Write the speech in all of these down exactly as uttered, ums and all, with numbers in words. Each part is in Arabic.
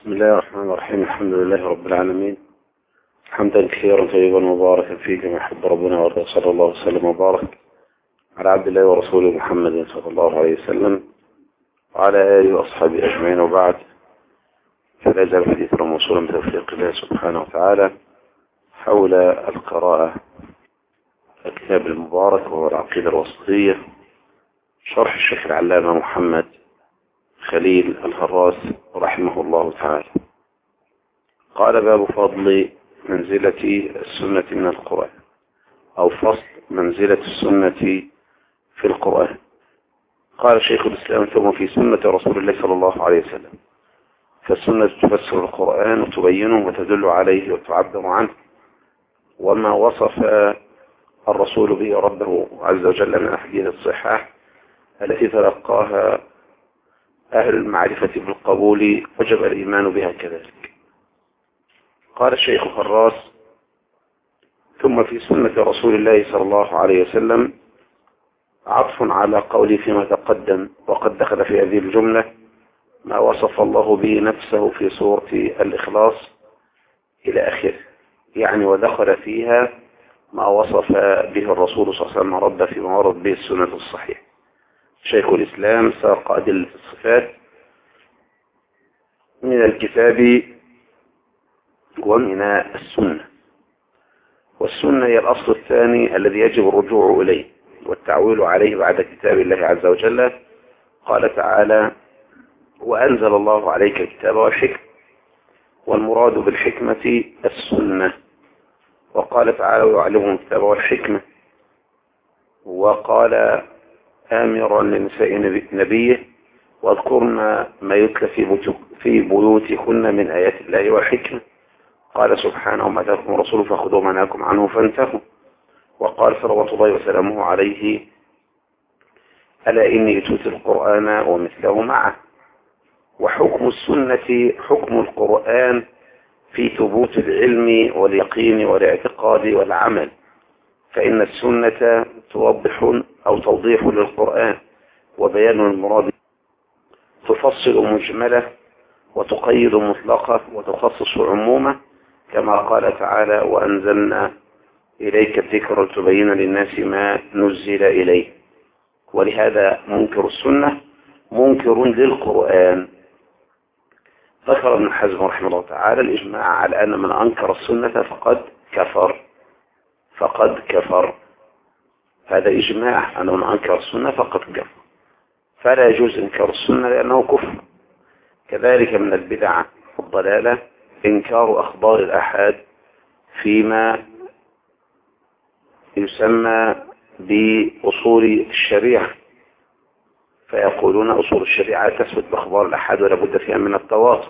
بسم الله الرحمن الرحيم. الحمد لله رب العالمين، حمدا كثيرا طيبا مباركا فيه كما يحب ربنا ويرضى. صلى الله وسلم وبارك على عبد الله ورسوله محمد صلى الله عليه وسلم وعلى آله وأصحابه أجمعين، وبعد. فلا يزال حديثنا موصولا بتوفيق الله سبحانه وتعالى حول القراءة الكتاب المبارك وهو العقيدة الوسطية، شرح الشيخ العلامة محمد خليل الهراس رحمه الله تعالى. قال: باب فضل منزلة السنة من القرآن، أو فصل منزلة السنة في القرآن. قال شيخ الإسلام: ثم في سنة رسول الله صلى الله عليه وسلم، فالسنة تفسر القرآن وتبينه وتدل عليه وتعبر عنه، وما وصف الرسول به ربه عز وجل من أحاديث الصحاح التي تلقاها أهل المعرفة بالقبول وجب الإيمان بها كذلك. قال الشيخ الهراس: ثم في سنة رسول الله صلى الله عليه وسلم عطف على قولي فيما تقدم، وقد دخل في هذه الجملة ما وصف الله به نفسه في سورة الإخلاص إلى آخره، يعني ودخل فيها ما وصف به الرسول صلى الله عليه وسلم ربه فيما ورد به السنة الصحيح. شيخ الإسلام ساق أدلة الصفات من الكتاب ومن السنة، والسنة هي الأصل الثاني الذي يجب الرجوع إليه والتعويل عليه بعد كتاب الله عز وجل. قال تعالى: وأنزل الله عليك الكتاب والحكمة، والمراد بالحكمة السنة. وقال تعالى: ويعلمهم الكتاب والحكمة. وقال آمرا لنساء نبيه: واذكرن ما يتلى في بيوتكن من آيات الله والحكمة. قال سبحانه: ما آتاكم الرسول فخذوه ما نهاكم عنه فانتهوا. وقال صلوات الله وسلامه عليه: ألا إني أوتيت القرآن ومثله معه. وحكم السنة حكم القرآن في ثبوت العلم واليقين والاعتقاد والعمل، فإن السنة توضح أو توضيح للقرآن وبيان المراد، تفصل مجملة وتقيد مطلقة وتخصص عمومة، كما قال تعالى: وأنزلنا إليك الذكر لتبين للناس ما نزل إليه. ولهذا منكر السنة منكر للقرآن. ذكر ابن حزم رحمه الله تعالى الإجماع على أن من أنكر السنة فقد كفر فقد كفر هذا إجماع أن من أنكر السنة فقد كفر، فلا يجوز إنكار السنة لأنه كفر. كذلك من البدع والضلالة إنكار أخبار الآحاد فيما يسمى بأصول الشريعة، فيقولون أصول الشريعة تثبت بأخبار الآحاد ولا بد فيها من التواصل.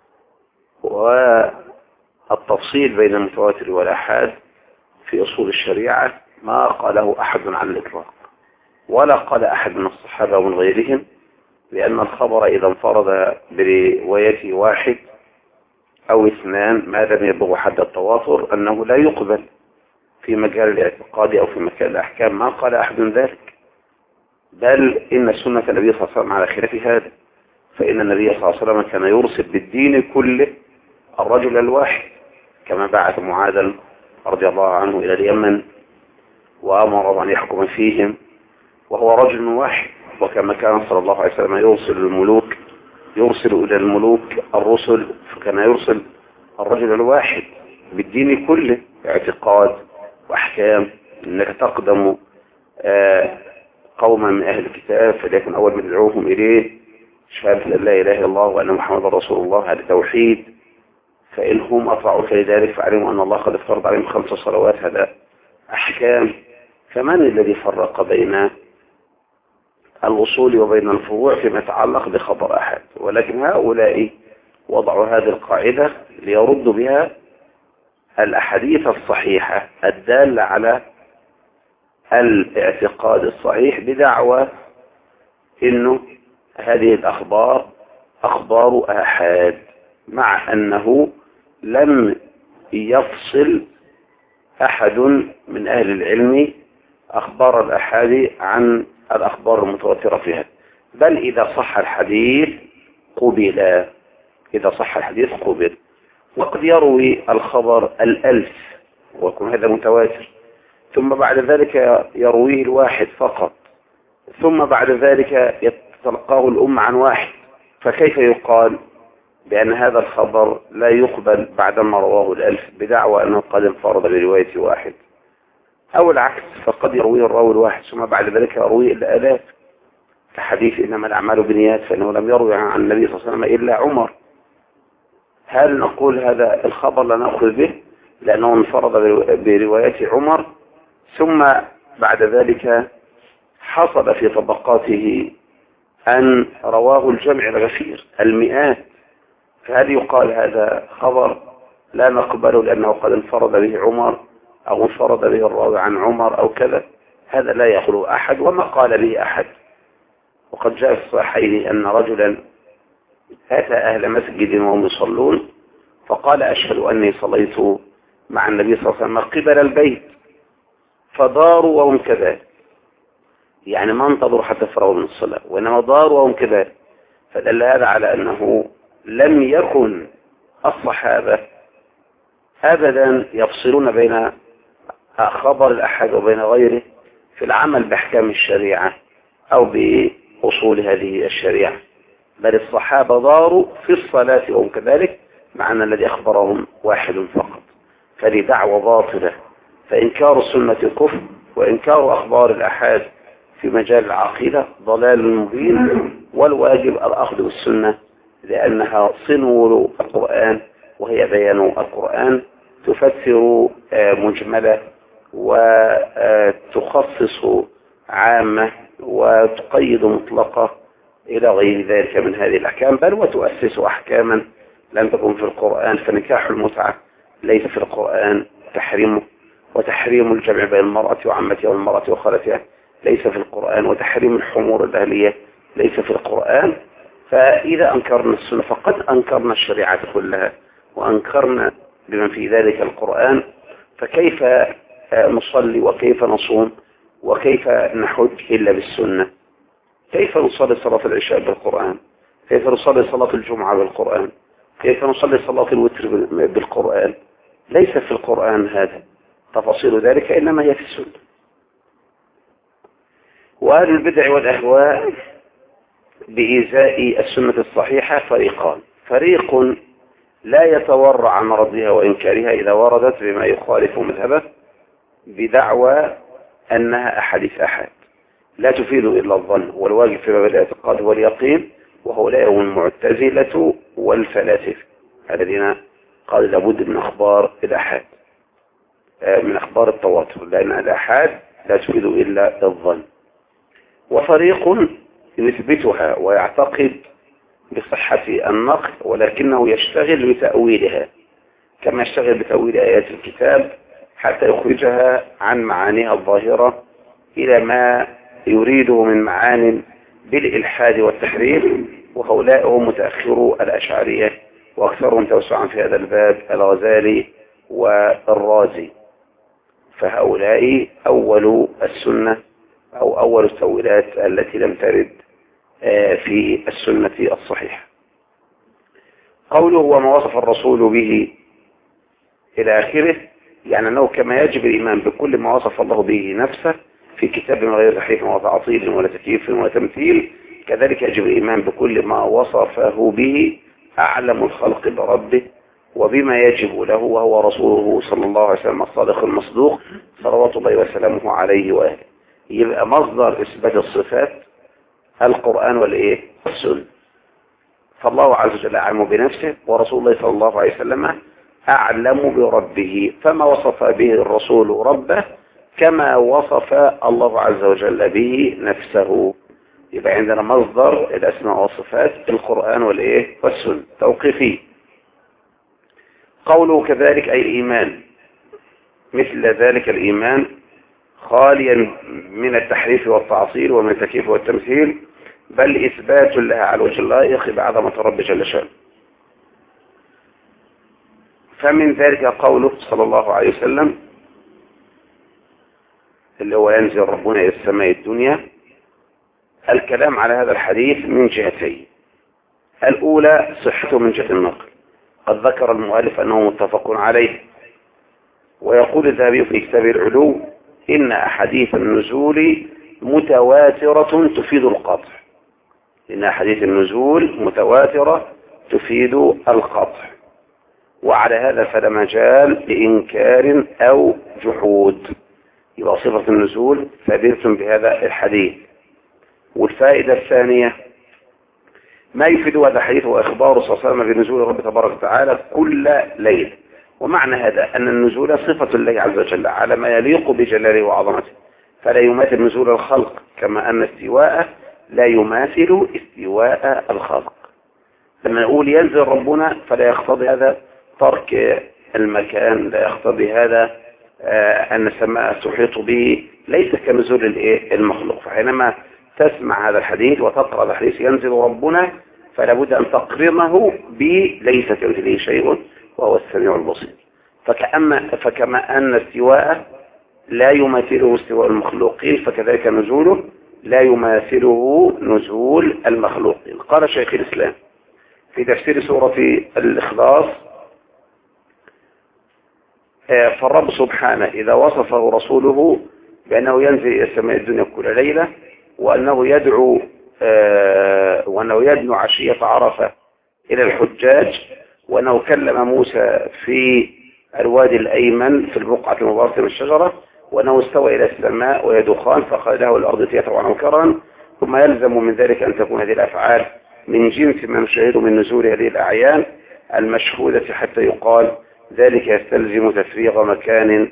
والتفصيل بين المتواتر والآحاد في أصول الشريعة ما قاله أحد على الإطلاق، ولا قال أحد من الصحابة ومن غيرهم، لأن الخبر إذا انفرد برواية واحد أو اثنان ما لم يبلغ حد التواتر أنه لا يقبل في مجال الاعتقاد أو في مجال الأحكام. ما قال أحد ذلك، بل إن سنة النبي صلى الله عليه وسلم على خلاف هذا، فإن النبي صلى الله عليه وسلم كان يرسل بالدين كله الرجل الواحد، كما بعث معاذا رضي الله عنه إلى اليمن وأمر أن يحكم فيهم وهو رجل واحد، وكما كان صلى الله عليه وسلم يرسل الملوك يرسل إلى الملوك الرسل، فكان يرسل الرجل الواحد بالدين كله، اعتقاد وأحكام. إنك تقدم قوما من أهل الكتاب فليكن أول من يدعوهم إليه شهادة أن لا إله إلا الله وأن محمد رسول الله، هذا توحيد. فإنهم أطاعوك لذلك فعلموا أن الله قد افترض عليهم خمس صلوات، هذا أحكام. فمن الذي فرق بين الوصول وبين الفروع فيما يتعلق بخبر أحد؟ ولكن هؤلاء وضعوا هذه القاعدة ليردوا بها الأحاديث الصحيحة الدالة على الاعتقاد الصحيح بدعوى إنه هذه الأخبار أخبار آحاد، مع أنه لم يفصل أحد من أهل العلم أخبار الآحاد عن الأخبار المتواترة فيها، بل إذا صح الحديث قبل إذا صح الحديث قبل. وقد يروي الخبر الألف ويكون هذا متواتر، ثم بعد ذلك يرويه الواحد فقط، ثم بعد ذلك يتلقاه الأمة عن واحد، فكيف يقال بأن هذا الخبر لا يقبل بعدما رواه الألف بدعوى أنه قد انفرد برواية واحد؟ أو العكس، فقد يرويه الراوي الواحد ثم بعد ذلك يرويه الآلاف، كحديث إنما الأعمال بالنيات فإنه لم يروي عن النبي صلى الله عليه وسلم إلا عمر. هل نقول هذا الخبر لا نأخذ به لأنه انفرد برواية عمر، ثم بعد ذلك حصل في طبقاته أن رواه الجمع الغفير المئات، فهل يقال هذا خبر لا نقبله لأنه قد انفرد به عمر أو انفرد به الراوي عن عمر أو كذا؟ هذا لا يخلو أحد وما قال به أحد. وقد جاء في الصحيح أن رجلا أتى أهل مسجد وهم يصلون فقال أشهد أني صليت مع النبي صلى الله عليه وسلم قبل البيت، فداروا وهم كذلك، يعني ما انتظروا حتى فرغوا من الصلاة وإنما داروا وهم كذلك، فدل هذا على أنه لم يكن الصحابة أبدا يفصلون بين خبر الأحد وبين غيره في العمل بأحكام الشريعة أو بأصول هذه الشريعة، بل الصحابة داروا في الصلاة وهم كذلك مع أن الذي أخبرهم واحد فقط. فدي دعوة باطلة، فإنكار السنة كفر، وإنكار أخبار الأحاد في مجال العقيدة ضلال مبين، والواجب الأخذ بالسنة لأنها صنو القرآن وهي بيان القرآن، تفسر مجملة وتخصص عامة وتقيد مطلقة إلى غير ذلك من هذه الأحكام، بل وتؤسس أحكاما لم تكن في القرآن. فنكاح المتعة ليس في القرآن تحريمه، وتحريم الجمع بين المرأة وعمتها والمرأة وخالتها ليس في القرآن، وتحريم الحمور الأهلية ليس في القرآن. فإذا أنكرنا السنة فقد أنكرنا الشريعة كلها وأنكرنا بما في ذلك القرآن، فكيف نصلي وكيف نصوم وكيف نحج إلا بالسنة؟ كيف نصلي صلاة العشاء بالقرآن؟ كيف نصلي صلاة الجمعة بالقرآن؟ كيف نصلي صلاة الوتر بالقرآن؟ ليس في القرآن هذا، تفاصيل ذلك إنما هي في السنة. وأهل البدع والأهواء بإزاء السنة الصحيحة فريقان: فريق لا يتورع عن رضها وإنكارها إذا وردت بما يخالف مذهبه بدعوى أنها أحاديث أحد لا تفيد إلا الظن، والواجب في باب الاعتقاد هو اليقين، وهؤلاء هم المعتزلة والفلاسفة الذين قال لابد من أخبار الأحاد، من أخبار التواتر، لأن الأحاد لا تفيد إلا الظن. وفريق يثبتها ويعتقد بصحة النقل ولكنه يشتغل بتأويلها كما يشتغل بتأويل آيات الكتاب حتى يخرجها عن معانيها الظاهرة إلى ما يريده من معان بالإلحاد والتحريف. وهؤلاء هم متأخرو الأشعرية، وأكثرهم توسعا في هذا الباب الغزالي والرازي، فهؤلاء أول السنة أو أول التأويلات التي لم ترد في السنة الصحيحة. قوله وما وصف الرسول به إلى آخره، يعني أنه كما يجب الإيمان بكل ما وصف الله به نفسه في كتاب من غير تحريف ولا تعطيل ولا تكييف ولا تمثيل، كذلك يجب الإيمان بكل ما وصفه به أعلم الخلق بربه وبما يجب له، وهو رسوله صلى الله عليه وسلم الصادق المصدوق صلوات الله وسلامه عليه وآله. يبقى مصدر إثبات الصفات القرآن والإيه؟ والسنة. فالله عز وجل أعلم بنفسه، ورسول الله صلى الله عليه وسلم أعلم بربه، فما وصف به الرسول ربه كما وصف الله عز وجل به نفسه. يبقى عندنا مصدر الأسماء والصفات القرآن والإيه؟ والسنة توقيفي. قوله كذلك أي الإيمان مثل ذلك الإيمان خاليا من التحريف والتعطيل ومن التكييف والتمثيل، بل إثبات لها على وجه اللائق بعظمة رب جل شأنه. فمن ذلك قوله صلى الله عليه وسلم اللي هو ينزل ربنا إلى السماء الدنيا. الكلام على هذا الحديث من جهتين: الأولى صحته من جهة النقل، قد ذكر المؤلف أنه متفق عليه، ويقول الذهبي في كتاب العلو إن أحاديث النزول متواترة تفيد القطع، إن أحاديث النزول متواترة تفيد القطع، وعلى هذا فلا مجال لإنكار أو جحود. يبقى صفة النزول ثابتة بهذا الحديث. والفائدة الثانية ما يفيد هذا الحديث هو إخبار صلى الله عليه وسلم بنزول رب تبارك وتعالى كل ليل، ومعنى هذا أن النزول صفة الله عز وجل على ما يليق بجلاله وعظمته، فلا يماثل نزول الخلق، كما أن استواء لا يماثل استواء الخلق. لما نقول ينزل ربنا فلا يقتضي هذا ترك المكان، لا يقتضي هذا أن السماء تحيط به، ليس كنزول المخلوق. فحينما تسمع هذا الحديث وتقرأ هذا الحديث ينزل ربنا فلا بد أن تقرنه بليس كمثله شيء وهو السميع البصير. فكأما فكما أن استواء لا يماثله استواء المخلوقين، فكذلك نزوله لا يماثله نزول المخلوقين. قال شيخ الإسلام في تفسير سورة الإخلاص: فالرب سبحانه إذا وصفه رسوله بأنه ينزل إلى السماء الدنيا كل ليلة، وأنه يدعو آه وأنه يدنو عشية عرفة إلى الحجاج، وأنه كلم موسى في الوادي الأيمن في البقعة المباركة من الشجرة، وأنه استوى إلى السماء وهي دخان فقال له الأرض ائتيا طوعا وكرها، ثم يلزم من ذلك أن تكون هذه الأفعال من جنس ما نشاهده من نزول هذه الأعيان المشهودة، حتى يقال ذلك يستلزم تفريغ مكان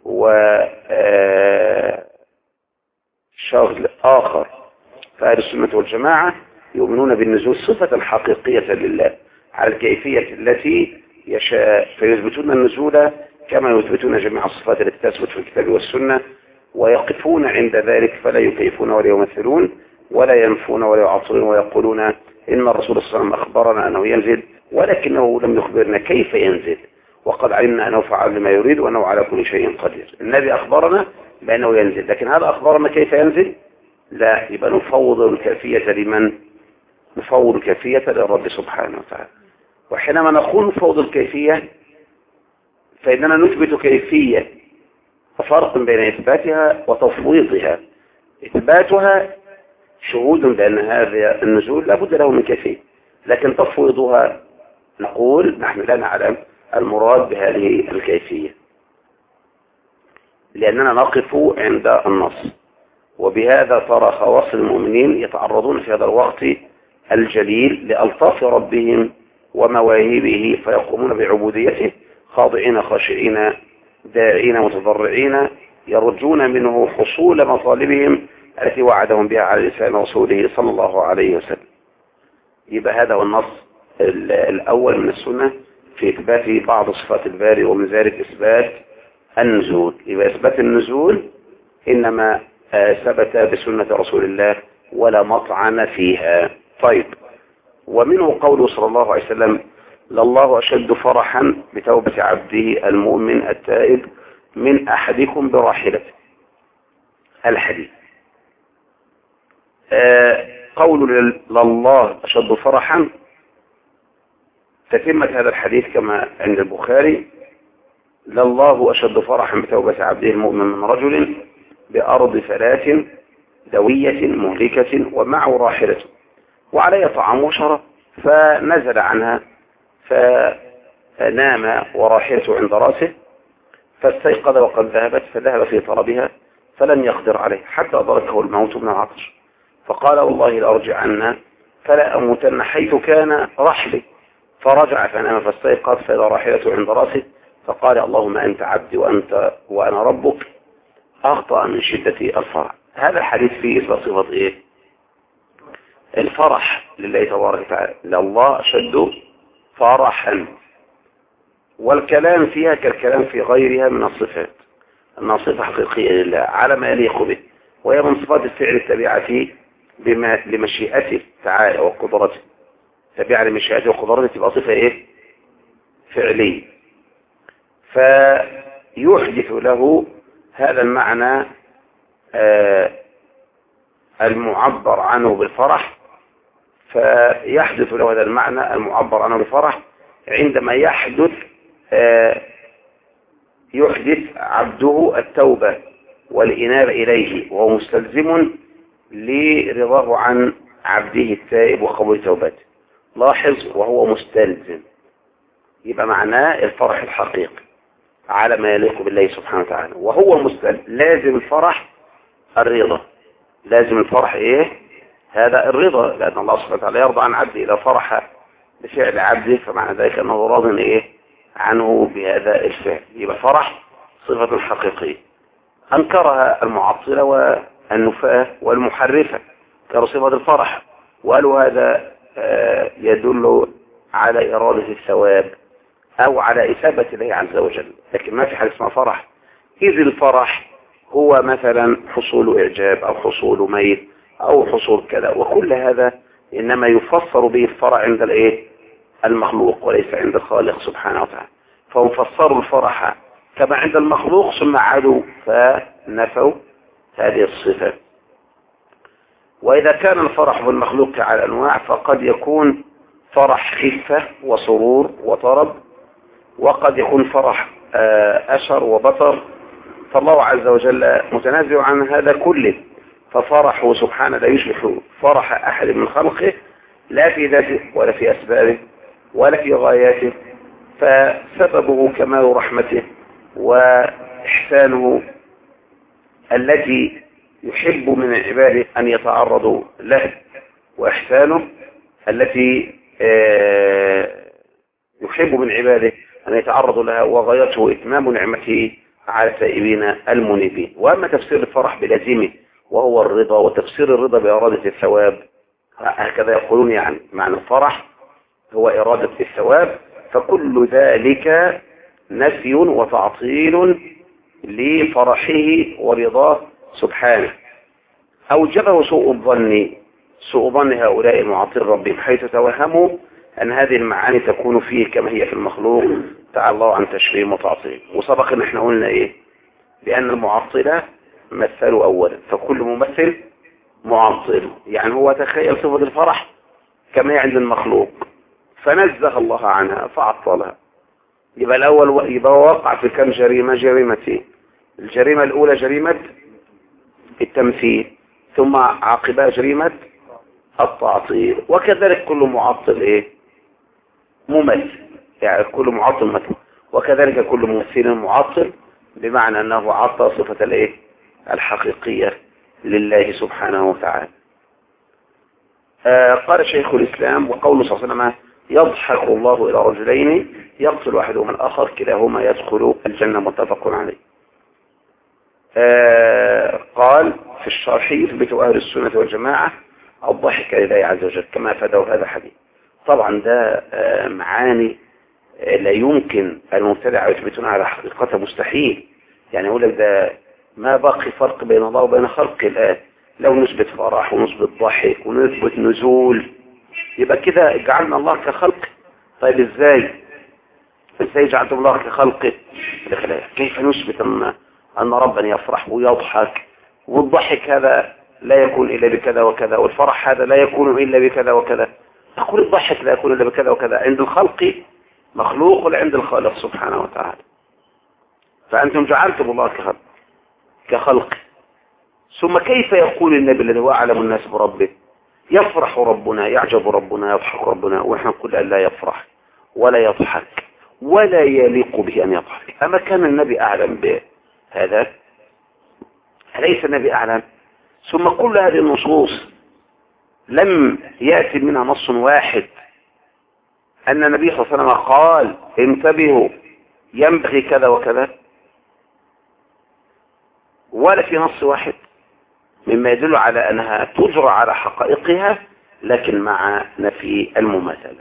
وشغل آخر. فأهل السنة والجماعة يؤمنون بالنزول صفة حقيقية لله على الكيفية التي يشاء، فيثبتون النزول كما يثبتون جميع الصفات التي تثبت في الكتاب والسنة، ويقفون عند ذلك فلا يكيفون ولا يمثلون ولا ينفون ولا يعطلون، ويقولون إن الرسول صلى الله عليه وسلم أخبرنا أنه ينزل ولكنه لم يخبرنا كيف ينزل، وقد علمنا أنه فعل لما يريد وأنه على كل شيء قدير. النبي أخبرنا بأنه ينزل، لكن هذا أخبرنا كيف ينزل؟ لا، يبقى نفوض الكيفية لمن؟ نفوض الكيفية للرب سبحانه وتعالى. وحينما نقول نفوض الكيفية فإننا نثبت كيفية، فرق بين إثباتها وتفويضها. إثباتها شهود بأن هذا النزول لا بد له من كيفية، لكن تفويضها نقول نحن لا نعلم المراد بهذه الكيفية، لأننا نقف عند النص. وبهذا ترى خواص المؤمنين يتعرضون في هذا الوقت الجليل لألطاف ربهم ومواهبه، فيقومون بعبوديته خاضعين خاشعين داعين متضرعين، يرجون منه حصول مطالبهم التي وعدهم بها على لسان رسوله صلى الله عليه وسلم. يبقى هذا هو النص الأول من السنة في إثبات بعض صفات الباري، ومن ذلك إثبات النزول. يبقى إثبات النزول إنما ثبت بسنة رسول الله ولا مطعن فيها. طيب، ومنه قوله صلى الله عليه وسلم: لله أشد فرحا بتوبة عبده المؤمن التائب من أحدكم براحلته. الحديث آه قول لله أشد فرحا تتمة هذا الحديث كما عند البخاري: لله أشد فرحا بتوبة عبده المؤمن من رجل بأرض فلاة دوية مهلكة ومعه راحلته وعليه طعام وشراب، فنزل عنها فنام وراحلته عند رأسه، فاستيقظ وقد ذهبت، فذهب في طلبها فلم يقدر عليه حتى أدركه الموت من العطش، فقال: والله لأرجعن فلا أموتن حيث كان رحلي، فرجع فنام فاستيقظ فإذا راحلته عند رأسه، فقال: اللهم أنت عبدي وأنت وأنا ربك، أخطأ من شدة الفرح. هذا الحديث فيه إثبات صفة إيه؟ الفرح لله تبارك وتعالى، لله أشد فرحا، والكلام فيها كالكلام في غيرها من الصفات، أنها صفة حقيقية لله على ما يليق به، وهي من صفات الفعل التابعة بما لمشيئته تعالى وقدرته، تابعة لمشيئته وقدرته، تبقى صفة إيه؟ فعلية، فيحدث له هذا المعنى آه المعبر عنه بالفرح، فيحدث له هذا المعنى المعبر عنه بفرح عندما يحدث يحدث عبده التوبة والإنابة إليه وهو مستلزم لرضاه عن عبده التائب وقبول توبته. لاحظ وهو مستلزم، يبقى معناه الفرح الحقيقي على ما يليق بالله سبحانه وتعالى. وهو مستلزم لازم الفرح الرضا، لازم الفرح ايه؟ هذا الرضا، لأن الله سبحانه وتعالى يرضى عن عبده إذا فرح بفعل عبده، فمعنى ذلك أنه راض ايه عنه بهذا الفعل، يبقى فرح صفة حقيقية. أنكرها المعطلة والنفاة والمحرفة كصفة الفرح، وقالوا هذا يدل على إرادة الثواب أو على إثابة الله عز وجل، لكن ما في حاجة اسمها فرح. إذ الفرح هو مثلا حصول إعجاب أو حصول ميل أو حصول كذا، وكل هذا إنما يفسر به الفرح عند الإيه؟ المخلوق وليس عند الخالق سبحانه وتعالى. فهم فسروا الفرح كما عند المخلوق ثم عادوا فنفوا هذه الصفة. وإذا كان الفرح بالمخلوق على أنواع، فقد يكون فرح خفة وسرور وطرب، وقد يكون فرح أشر وبطر، فالله عز وجل متنازع عن هذا كله، ففرحه سبحانه لا يشبه فرح أحد من خلقه لا في ذاته ولا في أسبابه ولا في غاياته، فسببه كمال رحمته وإحسانه التي يحب من عباده أن يتعرضوا له، وإحسانه التي يحب من عباده أن يتعرضوا لها، وغايته إتمام نعمته على التائبين المنيبين. وأما تفسير الفرح بلازمه وهو الرضا، وتفسير الرضا بإرادة الثواب، هكذا يقولون يعني معنى الفرح هو إرادة الثواب، فكل ذلك نفي وتعطيل لفرحه ورضاه سبحانه. أوجبه سوء الظن سوء ظن هؤلاء المعطل ربهم، حيث توهموا أن هذه المعاني تكون فيه كما هي في المخلوق، تعالى الله عن تشبيه وتعطيل. وسبق ان احنا قلنا ايه؟ بأن المعطلة مثلوا أولا، فكل ممثل معطل، يعني هو تخيل صفة الفرح كما هي عند المخلوق فنزه الله عنها فعطلها. يبقى الأول يبقى وقع في كم جريمة؟ جريمتين. الجريمة الأولى جريمة التمثيل، ثم عاقبها جريمة التعطيل. وكذلك كل معطل ايه؟ ممثل، يعني كل معطل مثل، وكذلك كل ممثل معطل، بمعنى أنه عطل صفة الايه؟ الحقيقية لله سبحانه وتعالى. آه قال شيخ الإسلام: وقوله صلى الله عليه وسلم: يضحك الله إلى رجلين يقتل أحدهما الآخر كلاهما يدخل الجنة، متفق عليه. آه قال في الشرح: يثبت أهل السنة والجماعة الضحك لله عز وجل كما أفاده هذا الحديث. طبعا ده آه معاني آه لا يمكن المبتدع يثبتون على حقيقتها، مستحيل. يعني يقول لك ده ما باقي فرق بين الله وبين خلقه الآن، لو نثبت فرح ونثبت ضحك ونثبت نزول يبقى كده جعلنا الله كخلق. طيب ازاي ازاي جعلتم الله كخلقه؟ كيف نثبت ان ان ربنا يفرح ويضحك، والضحك هذا لا يكون الا بكذا وكذا، والفرح هذا لا يكون الا بكذا وكذا؟ تقول الضحك لا يكون الا بكذا وكذا عند الخلق مخلوق ولا عند الخالق سبحانه وتعالى؟ فانتم جعلتم الله كخلق كخلق ثم كيف يقول النبي الذي هو أعلم الناس بربه: يفرح ربنا، يعجب ربنا، يضحك ربنا، ونحن نقول أن لا يفرح ولا يضحك ولا يليق به أن يضحك؟ أما كان النبي أعلم بهذا؟ أليس النبي أعلم؟ ثم كل هذه النصوص لم يأتي منها نص واحد أن النبي صلى الله عليه وسلم قال: انتبهوا ينبغي كذا وكذا، ولا في نص واحد، مما يدل على أنها تجرى على حقائقها لكن مع نفي المماثلة.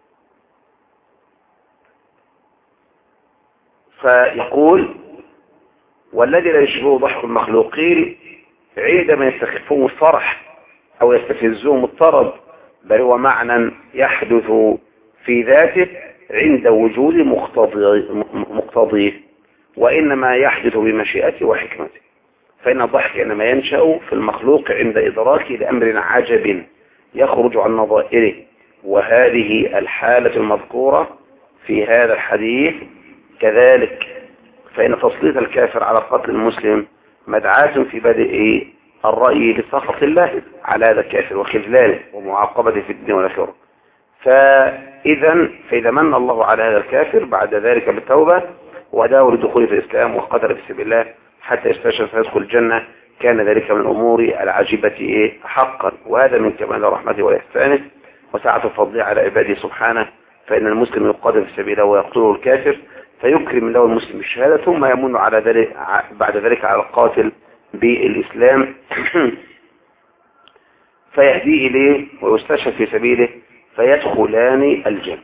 فيقول: والذي لا يشبه ضحك المخلوقين عندما يستخفون الفرح أو يستفزهم الطرب، بل هو معنى يحدث في ذاته عند وجود مقتضيه، وإنما يحدث بمشيئته وحكمته. فإن الضحك إنما ينشأ في المخلوق عند إدراكه لأمر عجب يخرج عن نظائره. وهذه الحالة المذكورة في هذا الحديث كذلك، فإن تسليط الكافر على قتل المسلم مدعاة في بدء الرأي لسخط الله على هذا الكافر وخذلانه ومعاقبته في الدين والآخرة. فإذا فإذا من الله على هذا الكافر بعد ذلك بالتوبة وداه لدخول في الإسلام وقدر في سبيل الله حتى يستشهد فيدخل الجنة، كان ذلك من الأمور العجيبة حقا. وهذا من كمال رحمته وإحسانه وسعة فضله على عباده سبحانه، فإن المسلم يقدر في سبيله ويقتله الكافر فيكرم له المسلم بالشهادة، ثم يمن على ذلك بعد ذلك على القاتل بالإسلام فيهدي إليه ويستشهد في سبيله فيدخلان الجنة.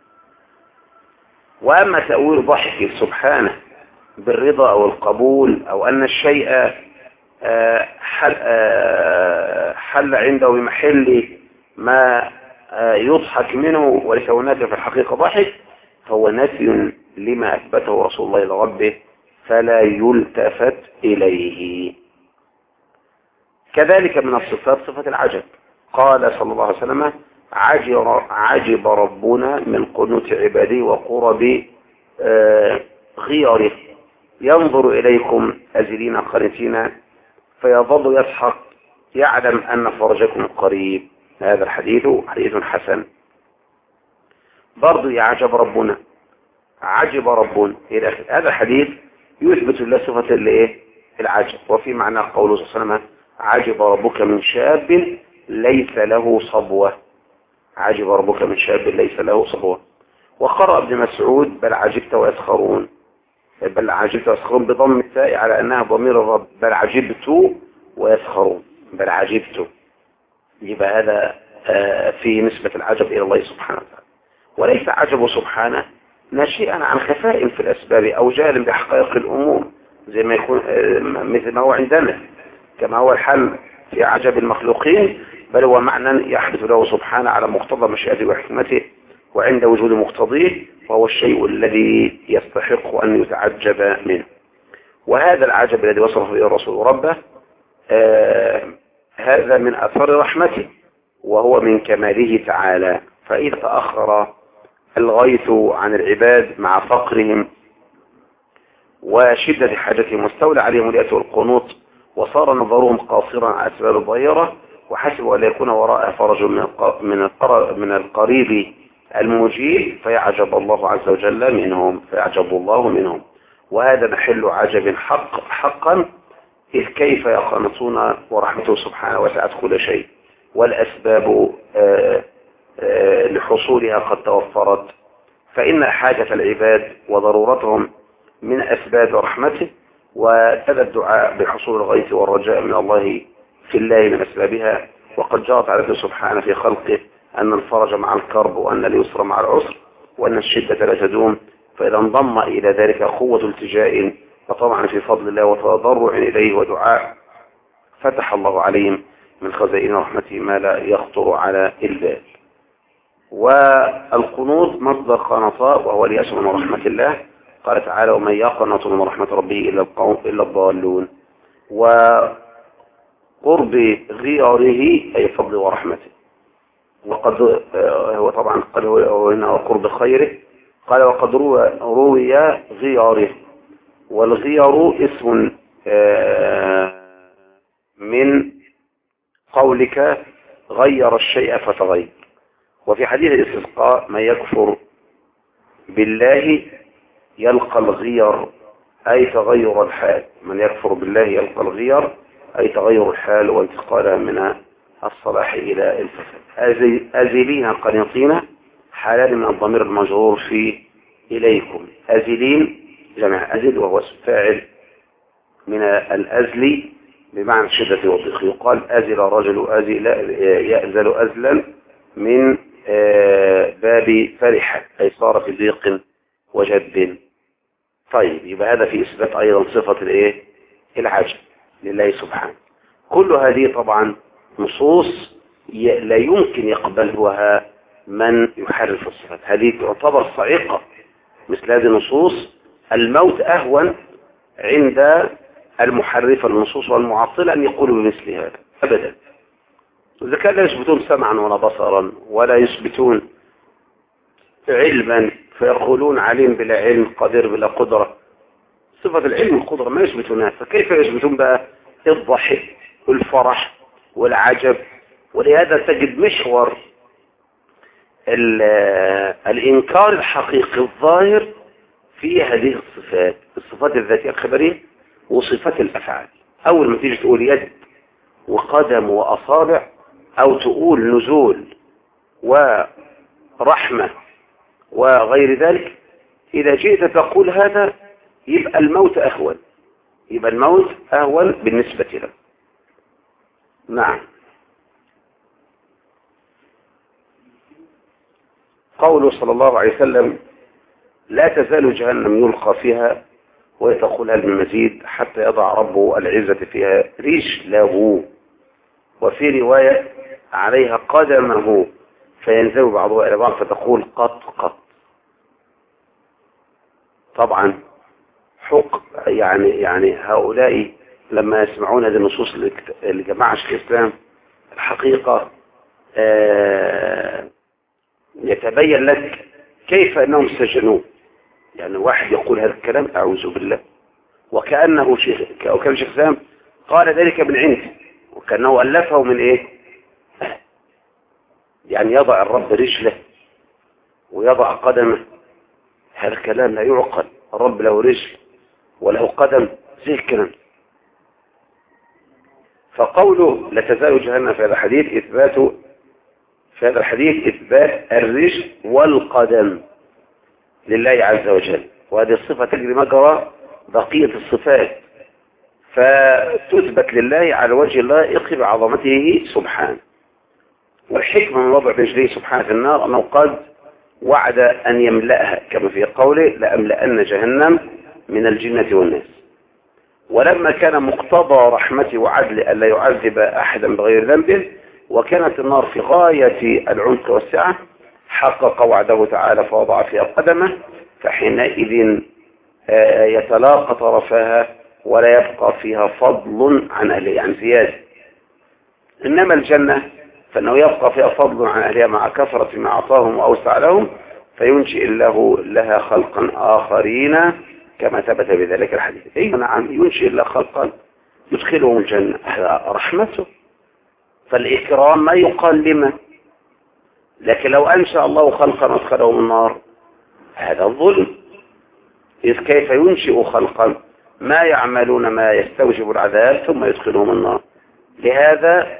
وأما تأويل ضحك سبحانه بالرضا أو القبول أو أن الشيء حل, حل عنده بمحل ما يضحك منه وليس هناك في الحقيقة ضحك، فهو نفي لما أثبته رسول الله لربه فلا يلتفت إليه. كذلك من الصفات صفة العجب، قال صلى الله عليه وسلم عجب ربنا من قنوت عباده وقرب غيره ينظر إليكم أزلين قانتين فيظل يضحك يعلم أن فرجكم قريب. هذا الحديث حديث حسن. برضو يعجب ربنا عجب ربنا إلى آخره. هذا الحديث يثبت الله صفة الايه العجب، وفي معنى قوله صلى الله عليه وسلم عجب ربك من شاب ليس له صبوة. عجب ربك من شاب ليس له صبوة. وقرأ ابن مسعود بل عجبت ويسخرون، بل عجبت ويسخرون بضم التاء على أنها ضمير الرب، بل عجبت ويسخرون، بل عجبت. يبقى هذا في نسبة العجب إلى الله سبحانه وتعالى، وليس عجبه سبحانه ناشئا عن خفاء في الأسباب أو جهل بحقائق الأمور زي ما يكون مثل ما هو عندنا كما هو الحال في عجب المخلوقين، بل هو معنى يحدث له سبحانه على مقتضى مشيئته وحكمته وعند وجود مقتضيه، وهو الشيء الذي يستحق أن يتعجب منه. وهذا العجب الذي وصف به الرسول ربه آه هذا من أثر رحمته وهو من كماله تعالى. فإذا تأخر الغيث عن العباد مع فقرهم وشدة حاجتهم واستولى عليهم اليأس والقنوط وصار نظرهم قاصرا على أسباب الظاهرة وحسبوا أن لا يكون وراء فرج من من القريب المجيب فيعجب الله عز وجل منهم فيعجب الله منهم. وهذا محل عجب حق حقا، إذ كيف يقنطون ورحمته سبحانه وسعت كل شيء والأسباب آآ آآ لحصولها قد توفرت، فإن حاجة العباد وضرورتهم من أسباب رحمته، وابتدى الدعاء بحصول الغيث والرجاء من الله في الله من أسبابها. وقد جاءت عليه سبحانه في خلقه أن الفرج مع الكرب وأن اليسر مع العسر وأن الشدة لا تدوم، فإذا انضم إلى ذلك قوة التجاء وطمعا في فضل الله وتضرع إليه ودعاء فتح الله عليهم من خزائن رحمته ما لا يخطر على البال. والقنوط مصدر قنطاء وهو اليأس من رحمة الله، قال تعالى ومن يقنط من رحمة ربه إلا القوم إلا الضالون. وقرب غيره أي فضل ورحمته، وقد هو طبعا قال هو هنا قرب خيره، قال وقد روي غياره، والغير اسم من قولك غير الشيء فتغير. وفي حديث الاستسقاء من يكفر بالله يلقى الغير أي تغير الحال، من يكفر بالله يلقى الغير أي تغير الحال وانتقالها من الصلاح إلى الفساد. أزلين قنطين حلال من الضمير المجرور في إليكم. أزلين جمع أزل وهو فاعل من الأزل بمعنى الشدة والضيق، يقال أزل رجل أزل يأزل أزلا من باب فرح أي صار في ضيق وجد. طيب يبقى هذا في إثبات أيضا صفة الإيه العجب لله سبحانه. كل هذه طبعا نصوص لا يمكن يقبلها من يحرف الصفات، هذه تعتبر صعقة. مثل هذه النصوص الموت أهون عند المحرف النصوص والمعطلة أن يقولوا بمثل هذا أبدا. إذا كان لا يثبتون سمعا ولا بصرا ولا يثبتون علما فيقولون عليم بلا علم قدير بلا قدرة، صفة العلم والقدرة ما يثبتونها، فكيف يثبتون بقى الضحك والفرح والعجب؟ ولهذا تجد محور الإنكار الحقيقي الظاهر في هذه الصفات، الصفات الذاتية الخبرية وصفات الأفعال. أول ما تيجي تقول يد وقدم وأصابع، أو تقول نزول ورحمة وغير ذلك، إذا جئت تقول هذا يبقى الموت أهون، يبقى الموت أهون بالنسبة له. نعم. قوله صلى الله عليه وسلم لا تزال جهنم يلقى فيها ويتقول هل من مزيد حتى يضع ربه العزة فيها رجله، وفي رواية عليها قدمه فينزوي بعضها إلى بعض فتقول قط قط. طبعا حق يعني يعني هؤلاء لما يسمعون هذه النصوص لجماعة الإسلام الحقيقة آه يتبين لك كيف أنهم سجنوه. يعني واحد يقول هذا الكلام أعوذ بالله وكأنه شيخ، وكان شيخ سام قال ذلك من عنده وكأنه ألفه من إيه؟ يعني يضع الرب رجله ويضع قدمه، هذا الكلام لا يعقل. الرب له رجل وله قدم زي الكلام. فقوله لا تزال جهنم في هذا الحديث إثبات في هذا الحديث إثبات الرجل والقدم لله عز وجل، وهذه الصفة تجري مجرى بقية الصفات، فتثبت لله على وجه اللائق بعظمته سبحانه. والحكمة من وضع رجليه سبحانه في النار أنه قد وعد أن يملأها كما في قوله لأملأن جهنم من الجنة والناس. ولما كان مقتضى رحمته وعدله ألا يعذب أحدا بغير ذنبه، وكانت النار في غاية العمق والسعة، حقق وعده تعالى فوضع فيها قدمه، فحينئذ يتلاقى طرفها ولا يبقى فيها فضل عن أهلها، يعني زيادة. إنما الجنة فإنه يبقى فيها فضل عن أهلها مع كثرة ما أعطاهم وأوسع لهم، فينشئ الله لها خلقا آخرين كما ثبت بذلك الحديث. أي نعم، ينشئ الله خلقا يدخلهم الجنة، هذا رحمته. فالإكرام ما يقال لما، لكن لو أنشأ الله خلقا أدخلهم النار هذا الظلم. إذ كيف ينشئ خلقا ما يعملون ما يستوجب العذاب ثم يدخلهم النار؟ لهذا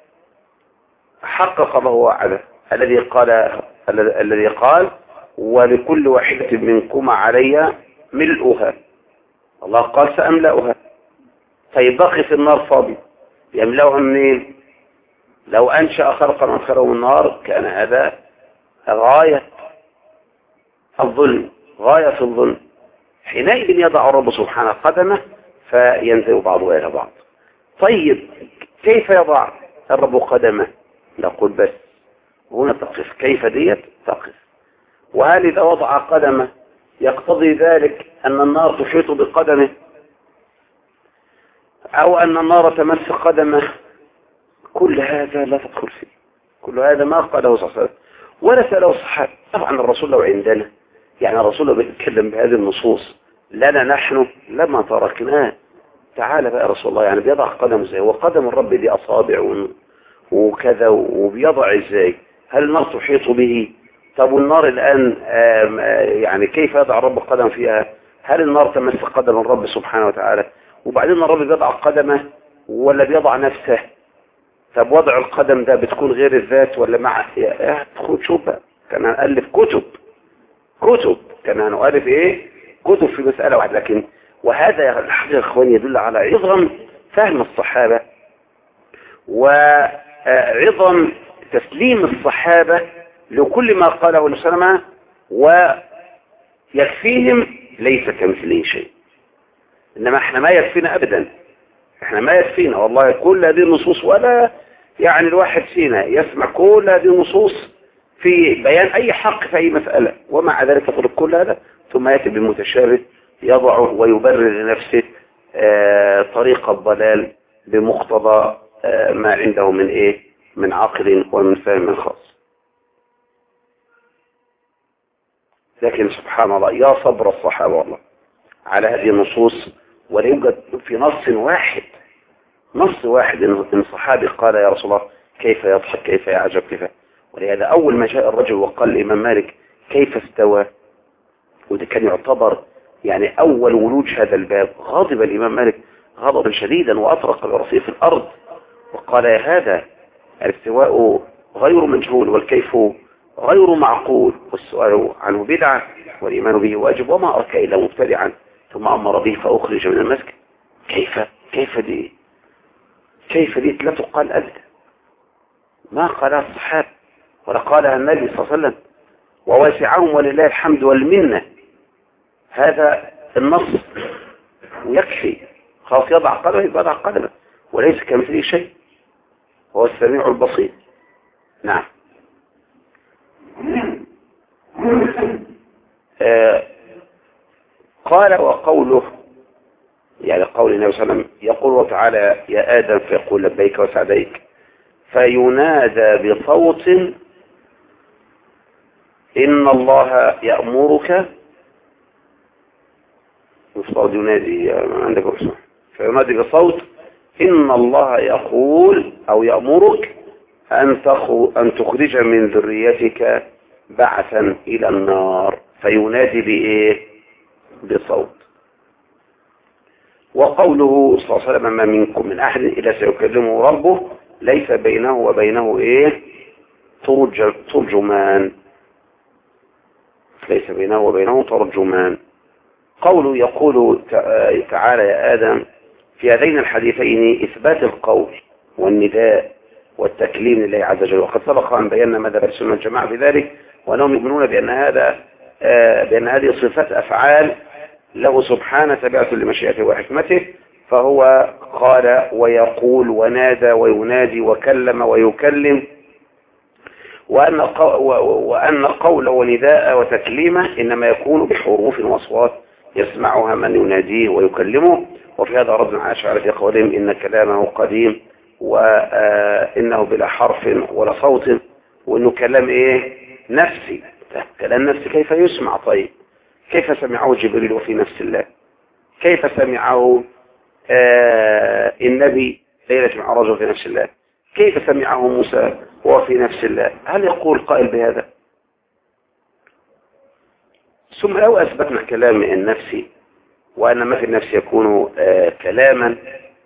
حقق الله وعده الذي قال الذي قال ولكل واحدة منكما علي ملؤها. الله قال سأملأها، فيبقي في النار فاضي، يملأها منين؟ لو أنشأ خلقا أدخلهم النار كان هذا غاية الظلم، غاية الظلم. حينئذ يضع الرب سبحانه قدمه فينزل بعضها إلى بعض. طيب كيف يضع الرب قدمه؟ نقول بس هنا تقف، كيف ديت تقف. وهل إذا وضع قدمه يقتضي ذلك أن النار تحيط بقدمه أو أن النار تمس قدمه؟ كل هذا لا تدخل فيه، كل هذا ما قاله صلى الله عليه وسلم ولا سأله الصحابة. طبعا الرسول لو عندنا، يعني الرسول لو بيتكلم بهذه النصوص لنا نحن لما تركناه. تعالى بقى رسول الله يعني بيضع قدم ازاي؟ وقدم الرب دي أصابع وكذا، وبيضع ازاي؟ هل النار تحيط به؟ طب والنار الآن يعني كيف يضع الرب قدم فيها؟ هل النار تمس قدم الرب سبحانه وتعالى؟ وبعدين الرب بيضع قدمه ولا بيضع نفسه؟ طب وضع القدم ده بتكون غير الذات ولا مع؟ خد شوف بقى، كان هنألف كتب كتب كان هنؤلف ايه كتب في مسألة واحدة. لكن وهذا الحقيقة اخواني يدل على عظم فهم الصحابة وعظم تسليم الصحابة لكل ما قاله السلام، ويكفيهم ليس كمثله شيء. إنما احنا ما يكفينا أبدا، احنا ما يكفينا والله كل هذه النصوص، ولا يعني الواحد فينا يسمع كل هذه النصوص في بيان أي حق في أي مسألة، ومع ذلك يترك كل هذا ثم يأتي بالمتشابه يضعه ويبرر لنفسه آه طريق الضلال بمقتضى آه ما عنده من إيه من عقل ومن فهم خاص. لكن سبحان الله يا صبر الصحابة والله على هذه النصوص، ولا يوجد في نص واحد نص واحد إن صحابي قال يا رسول الله كيف يضحك كيف يعجب كيف. ولهذا أول ما جاء الرجل وقال الإمام مالك كيف استوى، وده كان يعتبر يعني أول ولوج هذا الباب، غاضب الإمام مالك غضبا شديدا وأطرق برأسه في الأرض وقال يا هذا الاستواء غير مجهول والكيف غير معقول والسؤال عنه بدعة والإيمان به واجب وما أرك إلا مبتدعا ثم أمر به فأخرج من المسجد. كيف كيف دي كيف دي لا تقال أبدا، ما قالها الصحابة ولا قالها النبي صلى الله عليه وسلم، وواسعهم ولله الحمد والمنة. هذا النص ويكفي خلاص، يضع قدمه يضع قدمه وليس كمثله شيء، هو السميع البصير. نعم. آه قال وقوله يعني قول النبي صلى الله عليه وسلم يقول تعالى يا آدم فيقول لبيك وسعديك فينادى بصوت إن الله يأمرك، الصوت ينادي عندك اسمه، فينادي بصوت إن الله يقول أو يأمرك أن أن تخرج من ذريتك بعثا إلى النار، فينادي بإيه؟ بصوت. وقوله صلى الله عليه وسلم ما منكم من أحد إلا سيكلمه ربه ليس بينه وبينه إيه؟ ترجمان، ليس بينه وبينه ترجمان. قوله يقول تعالى يا آدم في هذين الحديثين إثبات القول والنداء والتكليم لله عز وجل، وقد سبق أن بينا مذهب السنة والجماعة في ذلك، وأنهم يؤمنون بأن هذا بأن هذه صفات أفعال له سبحانه تابعة لمشيئته وحكمته، فهو قال ويقول ونادى وينادي وكلم ويكلم، وأن وأن قول ونداء وتكليمه إنما يكون بحروف وأصوات يسمعها من يناديه ويكلمه. وفي هذا رد على الأشاعرة في قولهم إن كلامه قديم وإنه بلا حرف ولا صوت، وإنه كلام إيه؟ نفسي. كلام نفسي كيف يسمع؟ طيب كيف سمعه جبريل وفي نفس الله؟ كيف سمعه آه النبي ليلة معراجه في نفس الله؟ كيف سمعه موسى وفي نفس الله؟ هل يقول قائل بهذا؟ ثم لو أثبتنا كلام النفسي وأن ما في النفس يكون آه كلاما،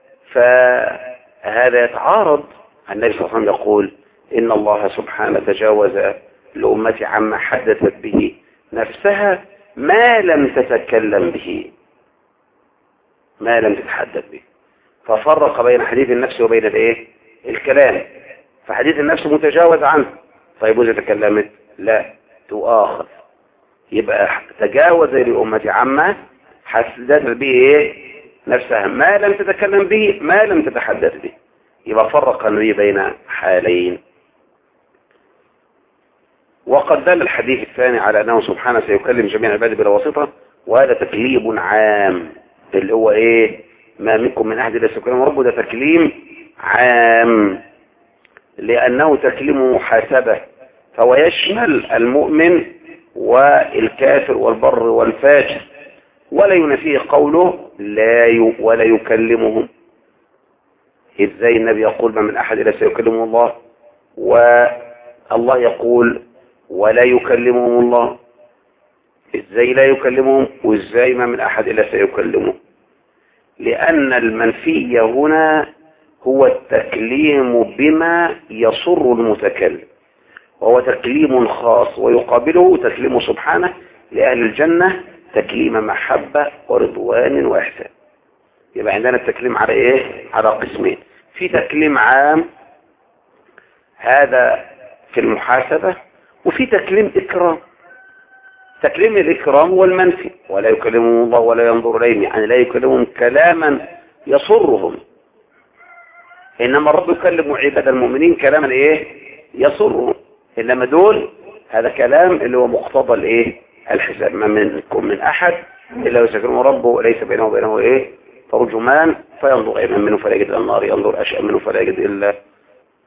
فهذا يتعارض. النبي صلى الله عليه وسلم يقول إن الله سبحانه تجاوز لأمتي عما حدثت به نفسها ما لم تتكلم به، ما لم تتحدث به، ففرق بين حديث النفس وبين الايه؟ الكلام. فحديث النفس متجاوز عنه، طيب وإذا تكلمت لا تؤاخذ، يبقى تجاوز لأمتي عما حدثت به ايه؟ نفسها ما لم تتكلم به ما لم تتحدث به، يبقى فرق النبي بين حالين. وقد دل الحديث الثاني على أنه سبحانه سيكلم جميع عباده بلا واسطة، وهذا تكليم عام اللي هو ايه؟ ما منكم من أحد إلا سيكلمه ربه، ده تكليم عام لأنه تكليم محاسبة، فهو يشمل المؤمن والكافر والبر والفاجر، ولا ينفيه قوله لا ي... ولا يكلمهم. ازاي النبي يقول ما من أحد إلا سيكلمه الله، والله يقول ولا يكلمهم الله؟ ازاي لا يكلمهم وازاي ما من أحد إلا سيكلمه؟ لأن المنفي هنا هو التكليم بما يسر المتكلم، وهو تكليم خاص، ويقابله تكليم سبحانه لأهل الجنة تكليم محبة ورضوان وإحسان. يبقى عندنا التكليم على إيه؟ على قسمين، في تكليم عام هذا في المحاسبة، وفي تكليم إكرام. تكليم الإكرام هو المنفي، ولا يكلمهم الله ولا ينظر إليهم، يعني لا يكلمهم كلاما يسرهم، إنما الرب يكلم عباد المؤمنين كلاما إيه؟ يسرهم. إنما دول هذا كلام اللي هو مقتضى الإيه؟ الحساب. ما منكم من أحد إلا يسكنه ربه ليس بينه وبينه إيه؟ ترجمان، فينظر أيمن منه فلا يجد إلا النار، ينظر أشأم منه فلا يجد إلا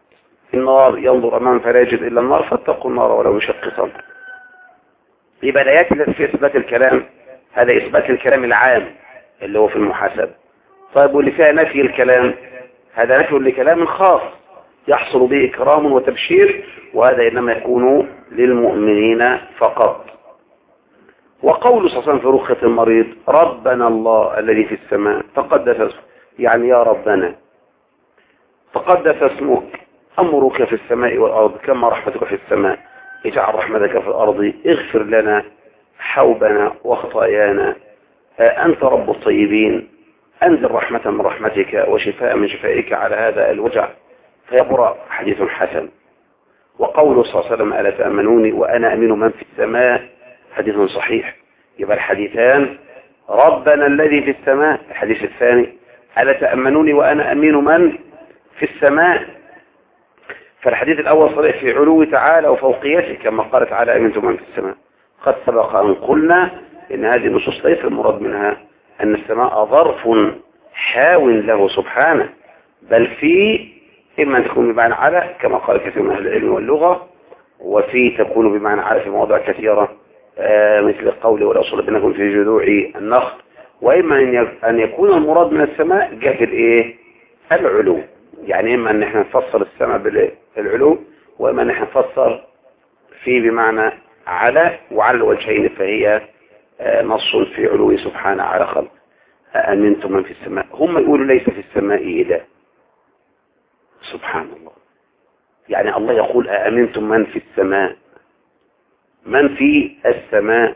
النار ينظر أمام فلا يجد إلا النار فاتقوا النار ولو بشق تمر. يبقى الآيات التي في إثبات الكلام هذا إثبات الكلام العام اللي هو في المحاسبة. طيب واللي فيها نفي الكلام هذا نفي لكلام خاص يحصل به إكرام وتبشير، وهذا إنما يكون للمؤمنين فقط. وقول صلى الله عليه وسلم في رخة المريض ربنا الله الذي في السماء تقدس اسمك، يعني يا ربنا تقدس اسمك، أمرك في السماء والأرض كما رحمتك في السماء، اجعل رحمتك في الأرض، اغفر لنا حوبنا وخطايانا، أنت رب الطيبين، أنزل رحمة من رحمتك وشفاء من شفائك على هذا الوجع فيبرأ. حديث حسن. وقوله صلى الله عليه وسلم ألا تأمنوني وأنا أمين من في السماء، حديث صحيح. يبقى الحديثان ربنا الذي في السماء، الحديث الثاني ألا تأمنوني وأنا أمين من في السماء. فالحديث الأول صريح في علو تعالى وفوقيته كما قال تعالى أمنتم من في السماء. قد سبق أن قلنا إن هذه النصوص ليس المراد منها أن السماء ظرف حاو له سبحانه، بل في إما أن تكون بمعنى على كما قال كثير من أهل العلم واللغة، وفي تكون بمعنى على في مواضع كثيرة آه مثل قوله ولا أصل بينكم في جذوع النخل. وإما أن يكون المراد من السماء جاء الإيه العلو، يعني إما أن احنا نفسر السماء بالعلو، وإما أن احنا نفسر في بمعنى على، وعلى الوجهين فهي آه نص في علو سبحانه على خلق. أأمنتم من في السماء، هم يقولوا ليس في السماء إله، سبحان الله. يعني الله يقول أأمنتم من في السماء، من في السماء،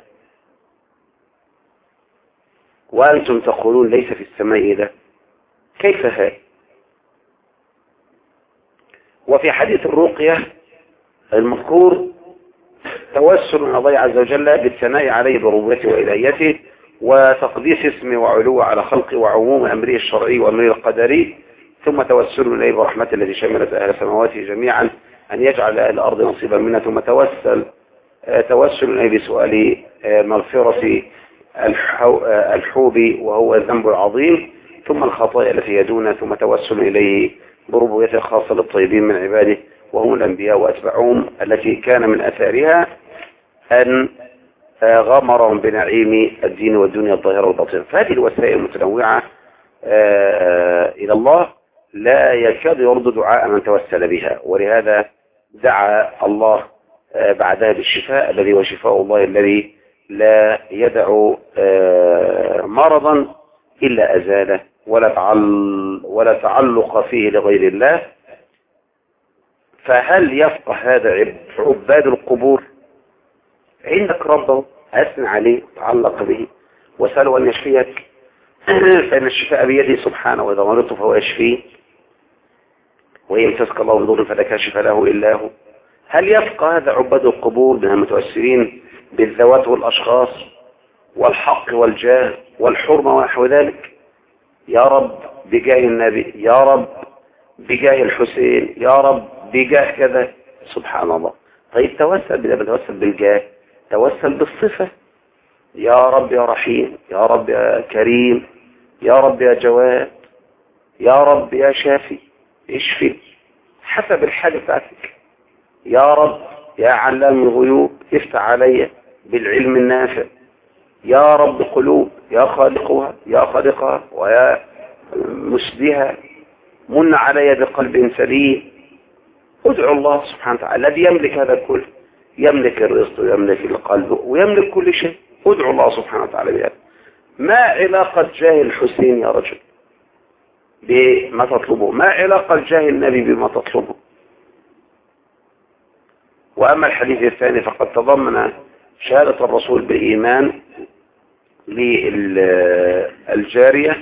وأنتم تقولون ليس في السماء إله، كيف هذا؟ وفي حديث الرقية المذكور توسل من الله عز وجل بالثناء عليه بربوبيته وإلهيته وتقديس اسمه وعلوه على خلقه وعموم أمره الشرعي وأمره القدري، ثم توسل إليه برحمة التي شملت أهل سماواته جميعا أن يجعل أهل الأرض نصيبا منها، ثم توسل توسل إليه بسؤال مغفرة الحوب وهو الذنب العظيم، ثم الخطايا التي يدونه، ثم توسل إليه بربوبيته الخاصة للطيبين من عباده وهم الأنبياء وأتباعهم التي كان من أثارها أن غمرهم بنعيم الدين والدنيا الظاهرة والباطنة. فهذه الوسائل المتنوعة إلى الله لا يكاد يرد دعاء من توسل بها، ولهذا دعا الله بعدها بالشفاء الذي هو شفاء الله الذي لا يدع مرضا إلا أزاله ولا تعل ولا تعلق فيه لغير الله. فهل يفقه هذا عباد القبور؟ عندك ربه أثنى عليه تعلق به وسأله أن يشفيك، فإن الشفاء بيده سبحانه، وإذا مرضت فهو يشفيه، وإن يمسسك الله بضر فلا كاشف له إلا هو. هل يفقه هذا عباد القبور من المتوسلين بالذوات والأشخاص والحق والجاه والحرمة ونحو ذلك؟ يا رب بجاه النبي، يا رب بجاه الحسين، يا رب بجاه كذا، سبحان الله. طيب توسل بلا بتوسل بالجاه، توسل بالصفة، يا رب يا رحيم، يا رب يا كريم، يا رب يا جواد، يا رب يا شافي، اشفي حسب الحاجة بتاعتك، يا رب يا علام الغيوب افتح علي بالعلم النافع، يا رب قلوب، يا خالقها يا خالقها ويا مسدها من علي بقلب سليم. ادعو الله سبحانه وتعالى الذي يملك هذا الكل، يملك الرزق ويملك القلب ويملك كل شيء. ادعو الله سبحانه وتعالى بهذا. ما علاقة جاه الحسين يا رجل بما تطلبه؟ ما علاقة جاه النبي بما تطلبه؟ وأما الحديث الثاني فقد تضمن شهادة الرسول بالإيمان للجارية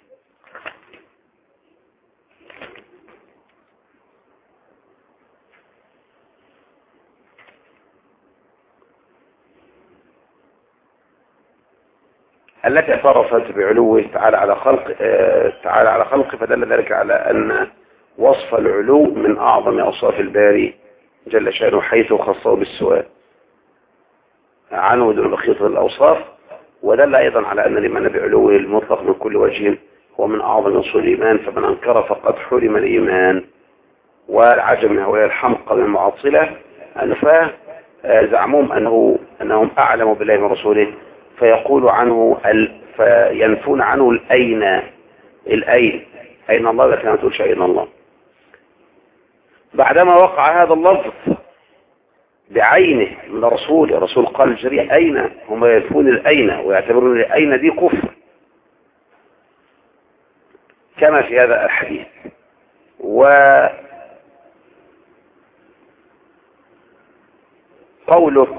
التي اعترفت بعلوه تعالى على خلق تعالى على خلقه، فدل ذلك على أن وصف العلو من أعظم أوصاف الباري جل شأنه، حيث خصه بالسؤال عنه دون بقية الأوصاف. ودل أيضا على أن الإيمان بعلوه المطلق من كل وجه هو من أعظم أصول الإيمان، فمن أنكر فقد حرم الإيمان. والعجم من هؤلاء الحمقى من المعطلة أنفاه زعمهم أنه أنهم أعلموا بالله من رسوله، فيقول عنه ال... فينفون عنه الأين الأين أين الله، لكن ما تقولش أين الله. بعدما وقع هذا اللفظ بعينه من الرسول، الرسول قال الجريء أين، هم ينفون الأين ويعتبرون الأين دي كفر كما في هذا الحديث. وقوله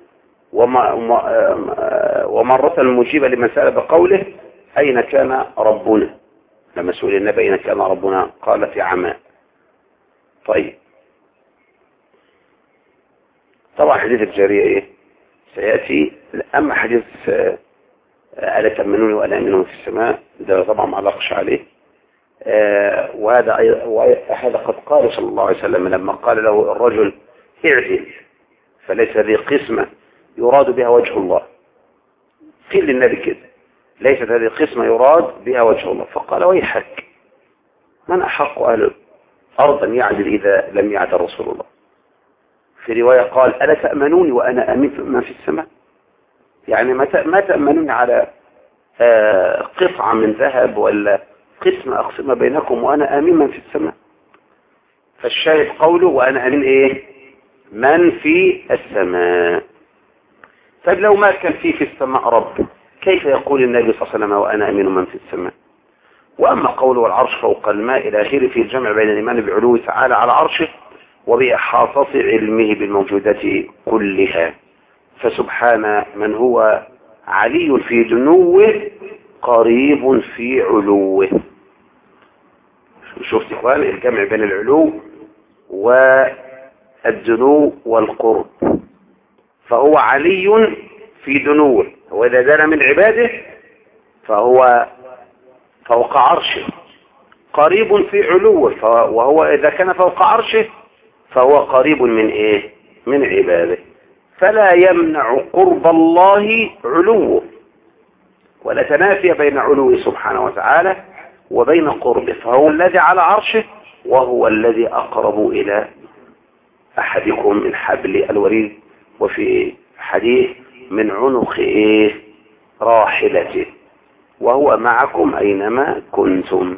ومرة مجيبة لمن سأل بقوله أين كان ربنا، لما سئل النبي أين كان ربنا قال في عماء. طيب طبعا حديث الجارية إيه سيأتي. أما حديث ألا تأمنوني وأنا أمنهم في السماء ده طبعا ما علقش عليه. وهذا هذا قد قال صلى الله عليه وسلم لما قال له الرجل اعدل فليس ذي قسمة يراد بها وجه الله، قيل للنبي كده ليست هذه قسمة يراد بها وجه الله، فقال ويحك من أحق أهل أرضا يعدل إذا لم يعدل رسول الله. في رواية قال ألا تأمنوني وأنا أمين ما في السماء، يعني ما تأمنوني على قطعة من ذهب ولا قسمة أقسم بينكم وأنا أمين من في السماء. فالشاهد قوله وأنا أمين إيه من في السماء. طيب لو ما كان فيه في السماء رب كيف يقول النبي صلى الله عليه وسلم وأنا أمين من في السماء؟ وأما قوله والعرش فوق الماء إلى آخره في الجمع بين الإيمان بعلوه تعالى على عرشه وبإحاطة علمه بالموجودات كلها، فسبحان من هو علي في دنوه قريب في علوه. شفت إخوان الجمع بين العلو والدنو والقرب، فهو علي في دنوه، وإذا دنا من عباده فهو فوق عرشه، قريب في علوه، وهو إذا كان فوق عرشه فهو قريب من إيه من عباده، فلا يمنع قرب الله علوه، ولا تنافي بين علوه سبحانه وتعالى وبين قربه، فهو الذي على عرشه وهو الذي أقرب إلى أحدكم من حبل الوريد، وفي حديث من عنق إيه راحلته، وهو معكم أينما كنتم.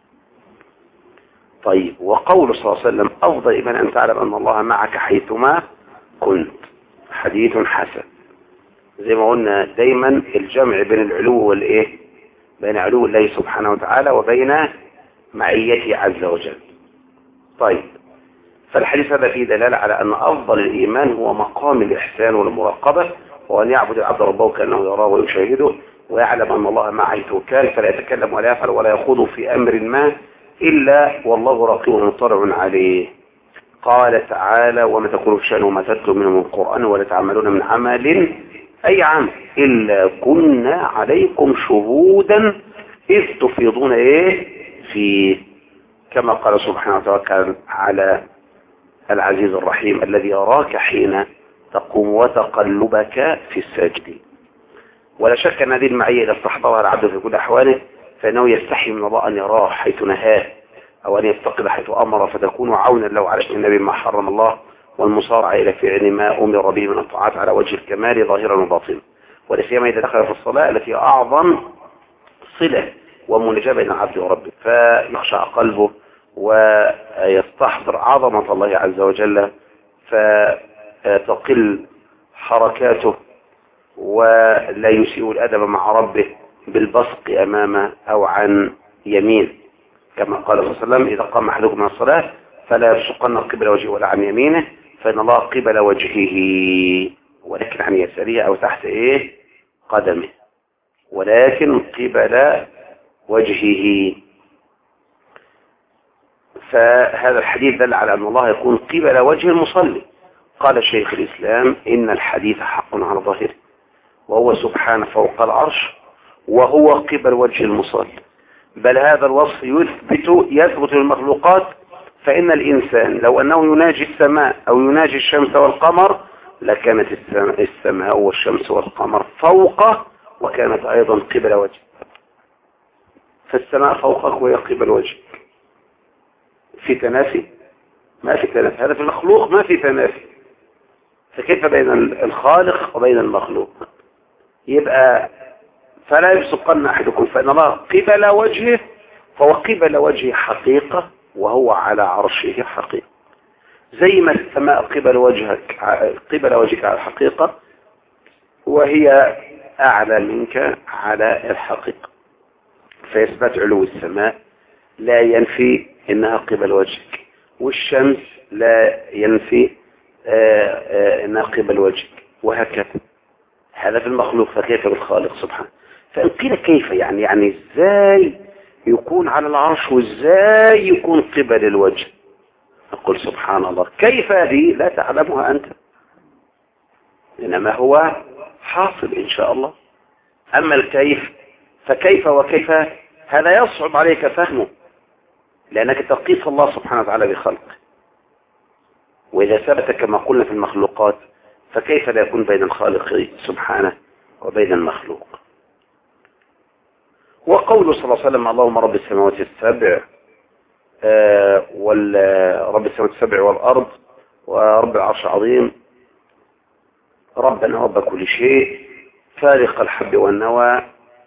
طيب وقول صلى الله عليه وسلم أفضل إيمان أن تعلم أن الله معك حيثما كنت، حديث حسن. زي ما قلنا دايما الجمع بين العلو والإيه بين علو الله سبحانه وتعالى وبين معيته عز وجل. طيب فالحديث هذا فيه دلالة على أن أفضل الإيمان هو مقام الإحسان والمراقبة، وأن يعبد العبد ربه كأنه يراه ويشاهده، ويعلم أن الله معه حيث كان، فلا يتكلم ولا يفعل ولا يخوض في أمر ما إلا والله رقيب مطلع عليه. قال تعالى وما تقولوا في شأن وما تتلو منه من القرآن ولا تعملون من عمل أي عمل إلا كنا عليكم شهودا إذ تفيضون إيه فيه، كما قال سبحانه وتعالى على العزيز الرحيم الذي يراك حين تقوم وتقلبك في الساجدين. ولا شك أن هذه المعية إذا استحضرها العبد في كل أحواله فإنه يستحي من الله أن يراه حيث نهاه أو أن يفتقد حيث أمر، فتكون عونا له على النبي ما حرم الله والمصارعة إلى فعل ما أمر به من الطاعات على وجه الكمال ظاهرا وباطنا، ولا سيما إذا دخل في الصلاة التي أعظم صلة ومناجاة بين العبد وربه، فيخشع قلبه ويستحضر عظمة الله عز وجل، فتقل حركاته ولا يسيء الأدب مع ربه بالبصق أمامه أو عن يمين، كما قال صلى الله عليه وسلم إذا قام أحدكم من الصلاة فلا يبصقن قبل وجهه ولا عن يمينه فإن الله قبل وجهه، ولكن عن يساره أو تحت إيه قدمه، ولكن قبل وجهه. فهذا الحديث دل على أن الله يكون قبل وجه المصلي. قال شيخ الإسلام إن الحديث حق على ظاهره، وهو سبحانه فوق العرش وهو قبل وجه المصلي، بل هذا الوصف يثبت يثبت للمخلوقات، فإن الإنسان لو أنه يناجي السماء أو يناجي الشمس والقمر لكانت السماء والشمس والقمر فوقه وكانت أيضا قبل وجه، فالسماء فوقك وهي قبل وجهك، في تنافي ما في تنافي، هذا في المخلوق ما في تنافي. فكيف بين الخالق وبين المخلوق؟ يبقى فلا يبصقن أحدكم فإن الله قبل وجهه، فهو قبل وجهه حقيقة وهو على عرشه حقيقة. زي ما السماء قبل وجهك قبل وجهك على الحقيقة وهي أعلى منك على الحقيقة، فيثبت علو السماء لا ينفي إنها قبل وجهك، والشمس لا ينفي إنها قبل وجهك، وهكذا. هذا في المخلوق، فكيف بالخالق سبحانه؟ فإن قيل كيف يعني يعني إزاي يكون على العرش وإزاي يكون قبل الوجه؟ أقول سبحان الله، كيف هذه لا تعلمها أنت، إنما هو حاصل إن شاء الله. أما الكيف فكيف وكيف هذا يصعب عليك فهمه، لأنك تقيس الله سبحانه وتعالى بخلقه، وإذا ثبت كما قلنا في المخلوقات فكيف لا يكون بين الخالق سبحانه وبين المخلوق؟ وقوله صلى الله عليه وسلم اللهم رب السماوات السبع آه ورب السماوات السبع والأرض ورب العرش العظيم ربنا رب كل شيء فارق الحب والنوى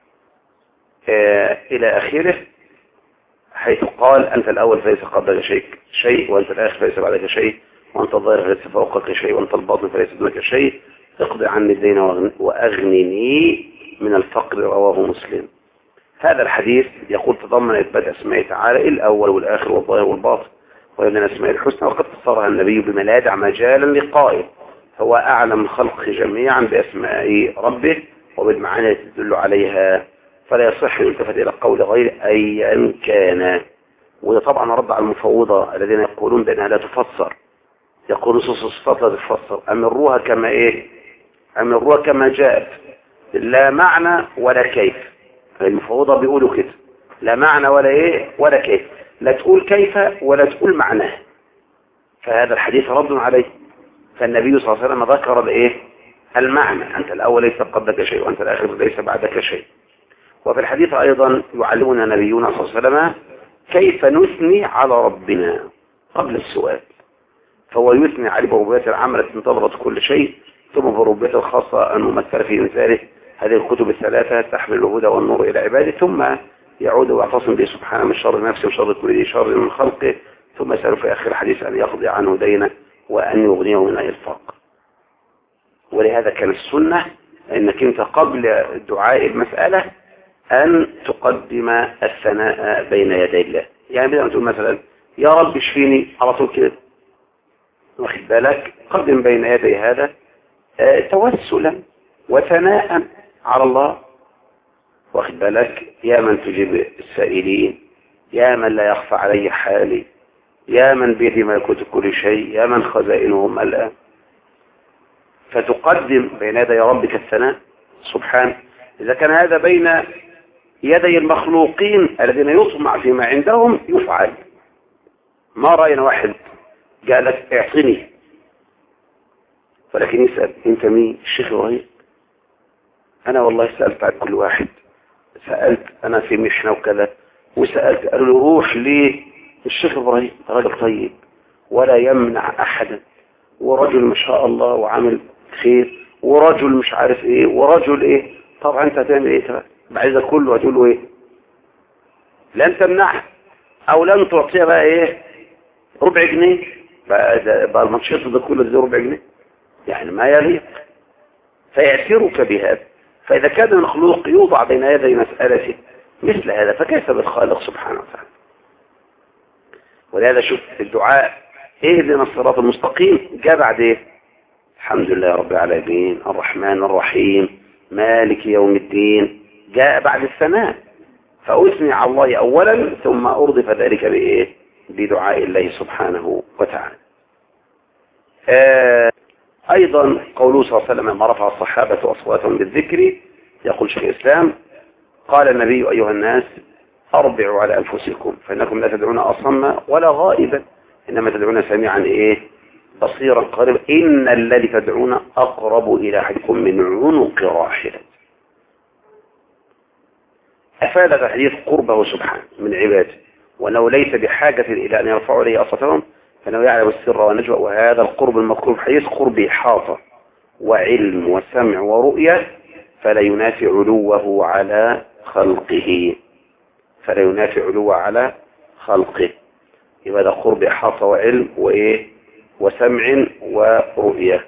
آه إلى آخره، حيث قال أنت الأول فليس قبلك شيء شيء وأنت الآخر فليس بعدك شيء وأنت الظاهر فليس فوقك شيء وأنت الباطن فليس دونك شيء اقضي عني الدين وأغنني من الفقر. رواه مسلم. هذا الحديث يقول تضمن إثبات أسماء تعالى الأول والآخر والظاهر والباطن ومن الأسماء الحسنى، وقد فسرها النبي بما لا يدع مجالا لقائل، هو أعلم الخلق جميعا بأسماء ربه وبالمعاني التي تدل عليها، فلا يصح يلتفت إلى قول غير أيا كان. وده طبعا رد على المفوضة الذين يقولون بأنها لا تفسر، يقول نصوص الصفات لا تفسر، أمروها كما إيه أمروها كما جاءت لا معنى ولا كيف. المفوضة بيقولوا كده لا معنى ولا إيه ولا كيف، لا تقول كيف ولا تقول معناه، فهذا الحديث رد عليه. فالنبي صلى الله عليه وسلم ذكر الإيه المعنى، أنت الأول ليس قبلك شيء وأنت الآخر ليس بعدك شيء. وفي الحديث أيضا يعلمنا نبينا صلى الله عليه وسلم كيف نثني على ربنا قبل السؤال، فهو يثني عليه بربوبية العامة التي انتظرت كل شيء، ثم بربوبية الخاصة الممثلة في مثاله هذه الكتب الثلاثة تحمل الهدى والنور إلى عباده، ثم يعود ويعتصم به سبحانه من شر نفسه وشر كل شر من خلقه، ثم يسأل في آخر الحديث أن يقضي عنه دينه وأن يغنيه من أي الفقر. ولهذا كان السنة أنك أنت قبل دعاء المسألة أن تقدم الثناء بين يدي الله. يعني بدأ تقول مثلا يا رب اشفيني على طول كده، واخد بالك، قدم بين يدي هذا توسلا وثناء على الله، واخد بالك، يا من تجيب السائلين، يا من لا يخفى علي حالي، يا من بيده ملكوت كل شيء، يا من خزائنهم الآن. فتقدم بين يدي ربك الثناء سبحانه. إذا كان هذا بين يدي المخلوقين الذين يطمع فيما عندهم يفعل. ما رأينا واحد قال لك اعطني، ولكن يسأل انت مين؟ الشيخ إبراهيم. انا والله سألت عن كل واحد، سألت انا في محنة وكذا، وسألت قالوا له روح ليه الشيخ إبراهيم، راجل طيب ولا يمنع احدا، ورجل ما شاء الله وعامل خير، ورجل مش عارف ايه، ورجل ايه. طبعا انت هتعمل ايه بعد ده كله؟ هتقول له ايه؟ لن تمنعه او لن تعطيه بقى ايه ربع جنيه بقى, بقى المنشط ده كله ده ربع جنيه، يعني ما يليق. فيعسرك بهذا. فإذا كان المخلوق يوضع بين يدي مسألة مثل هذا فكيف بالخالق سبحانه وتعالى؟ ولهذا شوف الدعاء اهدنا الصراط المستقيم جاء بعد ايه؟ الحمد لله رب العالمين الرحمن الرحيم مالك يوم الدين، جاء بعد الثناء. فأثني على الله أولا ثم أرضف ذلك بإيه؟ بدعاء الله سبحانه وتعالى. آه أيضا قوله صلى الله عليه وسلم لما رفع الصحابة أصواتهم بالذكر، يقول شيخ الإسلام قال النبي أيها الناس أربعوا على أنفسكم فإنكم لا تدعون أصم ولا غائبا، إنما تدعون سميعا إيه بصيرا قريبا، إن الذي تدعون أقرب إلى أحدكم من عنق راحلة. أفاد الحديث قربه سبحانه من عباده، وأنه ليس بحاجة إلى أن يرفعوا إليه أصواتهم، أنه يعلم السر والنجوى. وهذا القرب المذكور في الحديث قرب إحاطة وعلم وسمع ورؤية، فلا ينافي علوه على خلقه، فلا ينافي علوه على خلقه. يبقى ده قرب إحاطة وعلم وإيه وسمع ورؤية.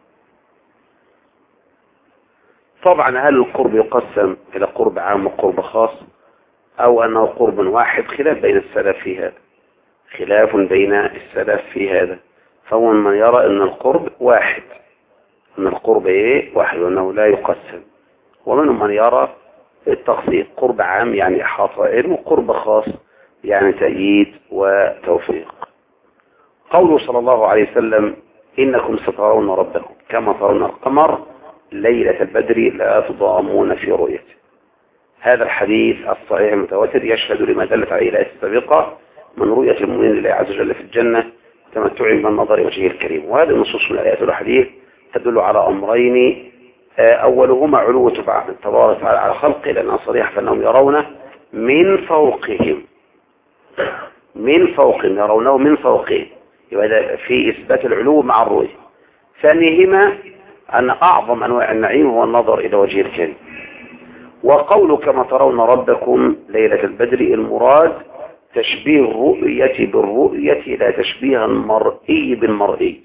طبعا هل القرب يقسم إلى قرب عام وقرب خاص، أو أنه قرب واحد؟ خلاف بين السلف في هذا، خلاف بين السلف في هذا. فهو من يرى أن القرب واحد، أن القرب إيه واحد وأنه لا يقسم، ومنهم من يرى التقسيم، قرب عام يعني إحاطة علم، وقرب خاص يعني تأييد وتوفيق. قوله صلى الله عليه وسلم إنكم سترون ربكم كما ترون القمر ليلة البدر لا تضامون في رؤيته. هذا الحديث الصحيح المتواتر يشهد لما دلت عليه الآية السابقة من رؤية المؤمن لله عز وجل في الجنة تمتع بالنظر وجهه الكريم. وهذه النصوص من الآيات والحديث تدل على أمرين، أولهما علو تبارك وتعالى على خلقه، لأنها صريحة فإنهم يرونه من فوقهم، من فوقهم يرونه من فوقهم، يبقى في إثبات العلو مع الرؤية. ثانيهما أن أعظم أنواع النعيم هو النظر إلى وجه الكريم. وقول كما ترون ربكم ليلة البدر المراد تشبيه الرؤية بالرؤية لا تشبيه المرئي بالمرئي.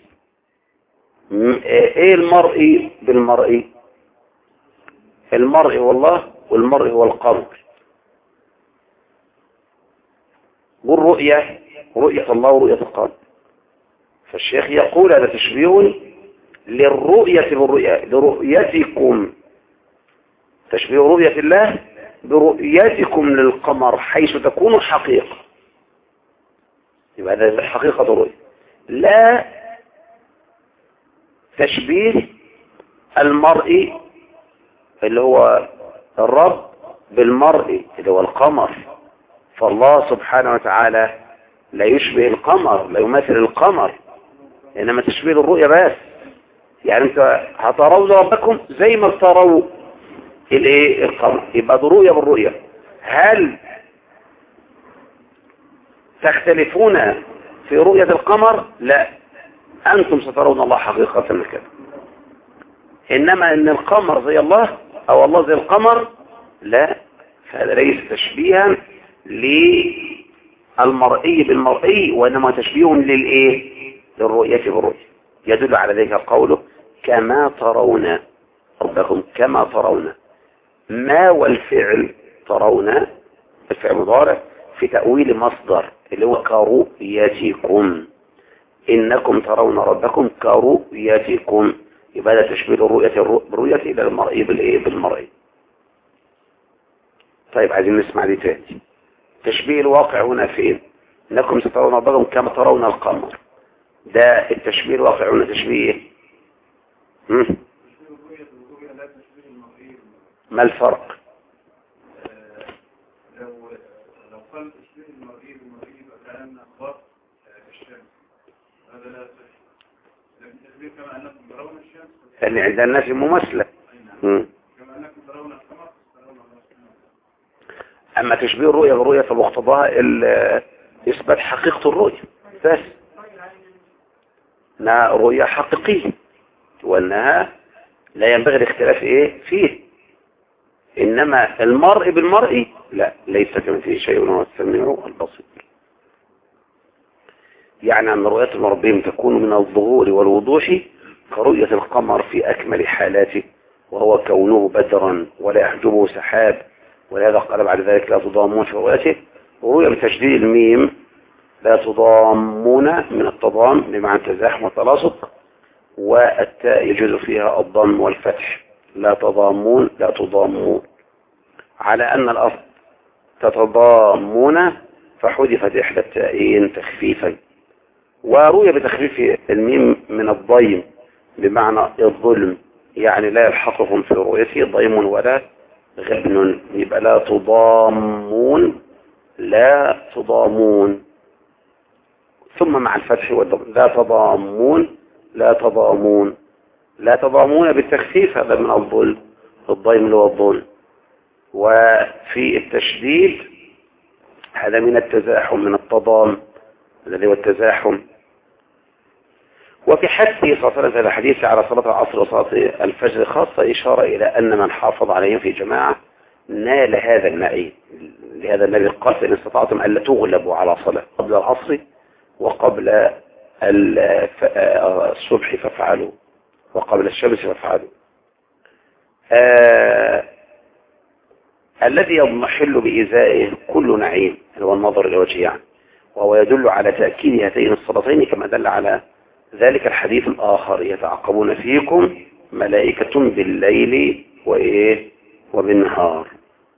ايه المرئي بالمرئي؟ المرئي هو الله والمرئي هو القمر. والرؤية رؤية الله ورؤية القمر. فالشيخ يقول هذا تشبيه للرؤية بالرؤية، لرؤيتكم، تشبيه رؤية الله برؤيتكم للقمر حيث تكون الحقيقة. يبقى هذا حقيقة الرؤية، لا تشبيه المرئي اللي هو الرب بالمرئي اللي هو القمر. فالله سبحانه وتعالى لا يشبه القمر، لا يمثل القمر، إنما تشبيه الرؤية بس. يعني انت هترون ربكم زي ما تروا الايه القمر، يبقى ده رؤية بالرؤية. هل تختلفون في رؤية القمر؟ لا، أنتم سترون الله حقيقة كده. إنما إن القمر زي الله أو الله زي القمر لا، فهذا ليس تشبيها للمرئي بالمرئي، وإنما تشبيه للإيه للرؤية بالرؤية. يدل على ذلك قوله كما ترون ربكم كما ترون. ما والفعل ترون الفعل مضارع في تأويل مصدر اللي هو كرؤيتكم، إنكم ترون ربكم كرؤيتكم، يبقى هذا تشبيه الرؤية بالرؤية إلى المرئي بالإيه بالمرئي. طيب عايزين نسمع دي تاني. تشبيه الواقع هنا فين؟ إنكم سترون ربكم كما ترون القمر، ده التشبيه الواقع هنا تشبيه ايه؟ ما الفرق؟ لو لو قال تشبيه المرئي بالمرئي فكأن أخبار الشمس، هذا لا يصح. لكن تشبيه كما أنكم ترون الشمس اللي عند الناس مماثلة. كما أنكم ترون القمر ترون الشمس. أما تشبيه الرؤية بالرؤية فمقتضاها إثبات حقيقة الرؤية بس، انها رؤية حقيقية وانها لا ينبغي الاختلاف ايه فيه. انما المرء بالمرء لا، ليس كمثله شيء وهو السميع البصير. يعني ان رؤية المربين تكون من الظهور والوضوح كرؤية القمر في اكمل حالاته، وهو كونه بدرا ولا يحجبه سحاب، ولهذا قال بعد ذلك لا تضامون في رؤيته. ورؤية بتشديد الميم لا تضامون من التضام بمعنى التزاحم والتلاصق، والتاء يجوز فيها الضم والفتح، لا تضامون لا تضامون، على أن الأصل تتضامون فحذفت إحدى التائين تخفيفا. وروي بتخفيف الميم من الضيم بمعنى الظلم، يعني لا يلحقهم في رؤيته ضيم ولا غبن، يبقى لا تضامون لا تضامون، ثم مع الفتح والضم لا تضامون لا تضامون لا تضامون بالتخفيف، هذا من الظلم، الضيم اللي هو الظلم. وفي التشديد هذا من التزاحم، من التضام الذي هو التزاحم، وفي حثه صلى الله عليه وسلم الحديث على صلاة العصر وصلاة الفجر خاصة إشارة إلى أن من حافظ عليهم في جماعة نال هذا النعيم. لهذا النبي قال إن استطعتم ألا تغلبوا على صلاة قبل العصر وقبل الصبح فافعلوا وقبل الشمس فافعلوا. آه الذي يضمحل بإزائه كل نعيم هو النظر إلى وجهه يعني، وهو يدل على تأكيد هاتين الصلاتين كما دل على ذلك الحديث الآخر يتعقبون فيكم ملائكة بالليل وإيه وبالنهار.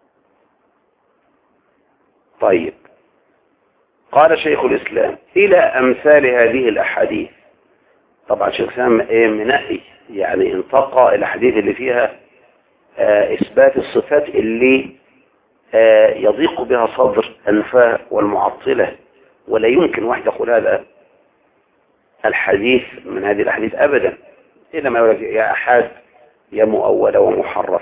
طيب، قال شيخ الإسلام إلى أمثال هذه الأحاديث. طبعا شيخ الإسلام إيه منقي يعني انتقى الأحاديث اللي فيها آه إثبات الصفات اللي آه يضيق بها صدر أنفاه والمعطلة، ولا يمكن واحد يقول هذا الحديث من هذه الأحاديث أبدا إلا ما يقول يا أحد يا مؤول ومحرف.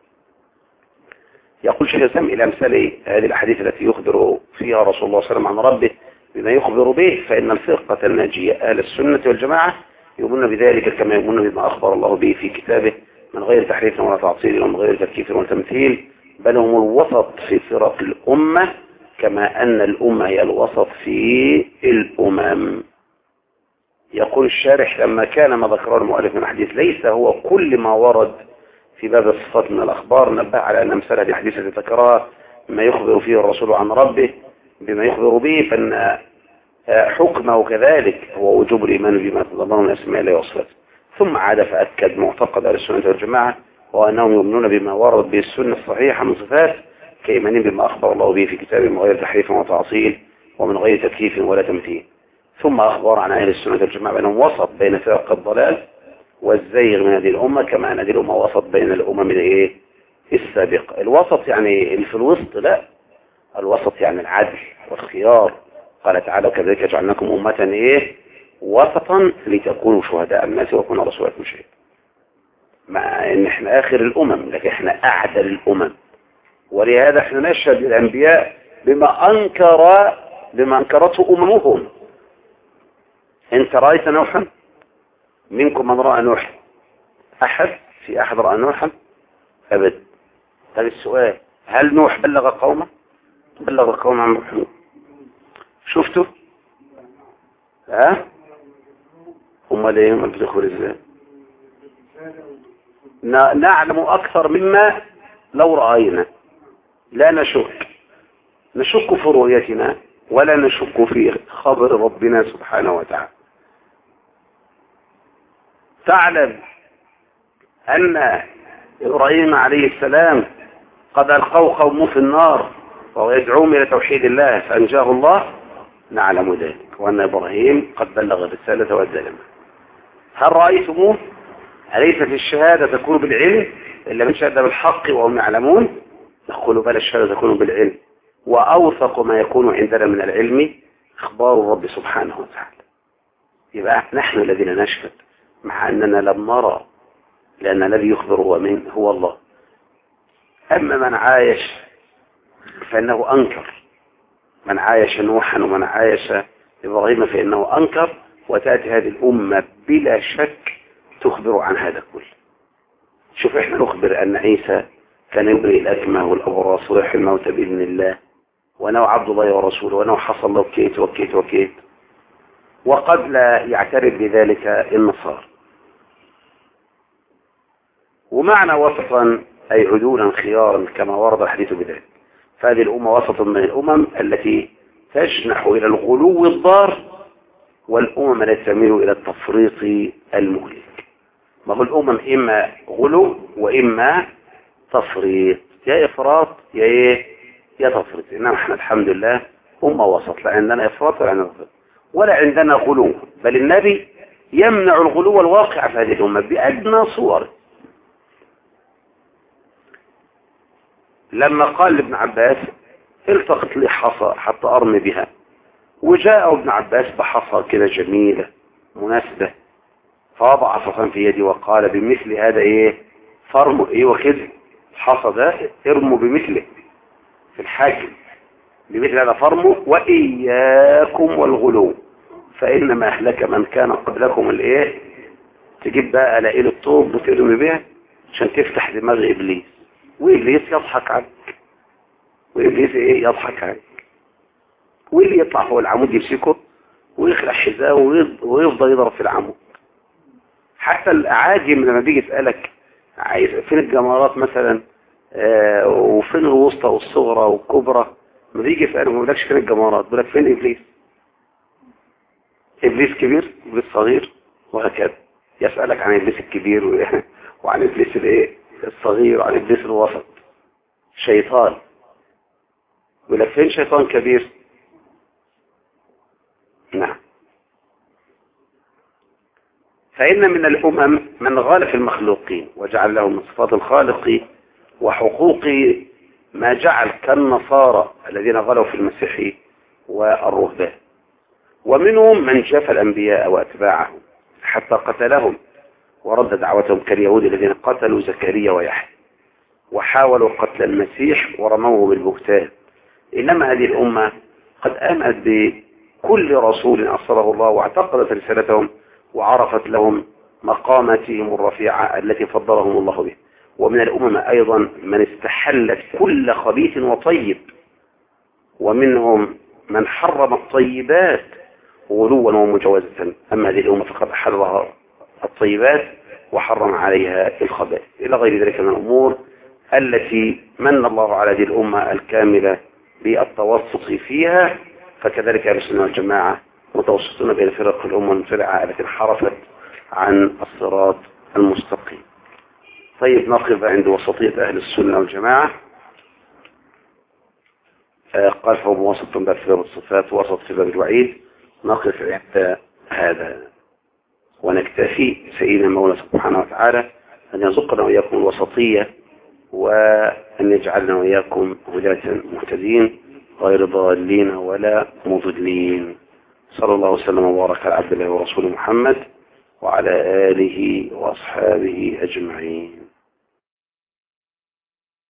يقول شيخ الإسلام إلى أمثال هذه الأحاديث التي يخبر فيها رسول الله صلى الله عليه وسلم عن ربه بما يخبر به، فإن الفرقة الناجية أهل السنة والجماعة يؤمنون بذلك كما يؤمنون بما أخبر الله به في كتابه من غير تحريف ولا تعطيل ومن غير تكييف ولا تمثيل، بل هم الوسط في فرق الأمة كما أن الأمة هي الوسط في الأمم. يقول الشارح لما كان ما ذكره المؤلف من الحديث ليس هو كل ما ورد في باب الصفات من الأخبار، نبه على أن أمثال هذه الحديث التي ذكرها ما يخبر فيه الرسول عن ربه بما يخبر به، فإن حكمه كذلك هو وجوب الإيمان بما تضمنه من أسماء الله وصفاته. ثم عاد فأكد معتقد أهل السنة والجماعة وأنهم يؤمنون بما ورد به السنة الصحيحة من صفات كإيمانهم بما أخبر الله به في كتابه من غير تحريف وتعطيل ومن غير تكييف ولا تمثيل. ثم أخبر عن أهل السنة والجماعة بأنهم وسط بين فرق الضلال والزيغ من هذه الأمة كما أن هذه الأمة وسط بين الأمم الإيه السابقة. الوسط يعني اللي في الوسط، لا، الوسط يعني العدل والخيار. قال تعالى وكذلك جعلناكم أمة إيه وسطا لتكونوا شهداء الناس ويكون رسولكم شهيدا. مع ان احنا اخر الامم لكن احنا اعدل الامم، ولهذا احنا نشهد للانبياء بما انكر بما انكرته اممهم. انت رايت نوحا؟ منكم من راى نوحا؟ احد في احد راى نوحا؟ ابدا. طيب السؤال، هل نوح بلغ قومه؟ بلغ قومه عن محمد؟ شفتوا؟ ها؟ امال ايه؟ امال بتدخل ازاي؟ نعلم أكثر مما لو رأينا، لا نشك نشك في رؤيتنا ولا نشك في خبر ربنا سبحانه وتعالى. تعلم أن إبراهيم عليه السلام قد ألقوا قومه في النار وهو يدعوهم إلى توحيد الله فأنجاه الله؟ نعلم ذلك، وأن إبراهيم قد بلغ الرسالة وأدى لنا. هل رأيتموه؟ أليست الشهادة تكون بالعلم إلا من شهد بالحق وهم يعلمون؟ نقول بل الشهادة تكون بالعلم، وأوثق ما يكون عندنا من العلم إخبار الرب سبحانه وتعالى. يبقى نحن الذين نشهد مع أننا لم نرى، لأن الذي يخبر هو من هو الله. أما من عايش فإنه أنكر، من عايش نوحا ومن عايش إبراهيم فإنه أنكر، وتأتي هذه الأمة بلا شك تخبر عن هذا كله. شوف احنا نخبر أن عيسى كان يبرئ الأكمه والأبرص ويحيي الموتى بإذن الله، وأنه عبد الله ورسوله، وأنه حصل له كيت وكيت وكيت، وقد لا يعترف بذلك النصارى. ومعنى وسطا أي عدولا خيارا كما ورد الحديث بذلك. فهذه الأمة وسط من الأمم التي تجنح إلى الغلو الضار، والأمم التي تميل إلى التفريط المهلك. ما هو الأمم إما غلو وإما تفريط، يا إفراط يا إيه يا تفريط. إنما احنا الحمد لله أمة وسط، لا عندنا إفراط ولا عندنا تفريط ولا عندنا غلو، بل النبي يمنع الغلو الواقع في هذه الأمة بأدنى صور. لما قال لابن عباس التقط لي حصى حتى أرمي بها، وجاء ابن عباس بحصى كده جميلة مناسبة، فوضع عصا في يدي وقال بمثل هذا ايه فرموا ايه وكده حصى ده ارموا بمثله في الحاكم، بمثل هذا فرموا وإياكم والغلو، فإنما أهلك من كان قبلكم الإيه؟ تجيب بقى قلاقيل الطوب وترمي بيها عشان تفتح دماغ إبليس، وإبليس يضحك عنك، وإبليس إيه؟ يضحك عنك، واللي يطلع فوق العمود يمسكه ويخلع حذاءه ويفضل يضرب في العمود. حتى الأعاجم لما بيجي يسألك عايز فين الجمرات مثلا آه وفين الوسطى والصغرى والكبرى، ما بيجي يسألك ما بيقولكش فين الجمرات، بيقولك فين إبليس. إبليس كبير، إبليس صغير، وهكذا. يسألك عن إبليس الكبير وعن إبليس الإيه الصغير وعن إبليس الوسط. شيطان، يقولك فين شيطان كبير؟ نعم. فإن من الأمم من غال في المخلوقين وجعل لهم من صفات الخالق وحقوق ما جعل كالنصارى الذين غلوا في المسيح والرهبان، ومنهم من جاف الأنبياء وأتباعهم حتى قتلهم ورد دعوتهم كاليهود الذين قتلوا زكريا ويحيى وحاولوا قتل المسيح ورموه بالبهتان. إنما هذه الأمة قد آمنت بكل رسول أرسله الله واعتقدت رسالتهم وعرفت لهم مقاماتهم الرفيعة التي فضلهم الله به. ومن الأمم أيضا من استحلت كل خبيث وطيب، ومنهم من حرم الطيبات غلوا ومجوزة. أما هذه الأمة فقد حرم الطيبات وحرم عليها الخبائث إلى غير ذلك من الأمور التي من الله على هذه الأمة الكاملة بالتوسط فيها. فكذلك أهل السنة والجماعة متوسطون بين فرق الأمة المنفرعة التي انحرفت عن الصراط المستقيم. طيب نقف عند وسطية أهل السنة والجماعة. آه قال فهم وسط باب في باب الصفات وسط في باب الوعيد. نقف عند هذا ونكتفي. سيدنا المولى سبحانه وتعالى أن يرزقنا وإياكم الوسطية، وأن يجعلنا وإياكم هداة مهتدين غير ضالين ولا مضلين. صلى الله وسلم وبارك على عبد الله ورسوله محمد وعلى آله وأصحابه أجمعين.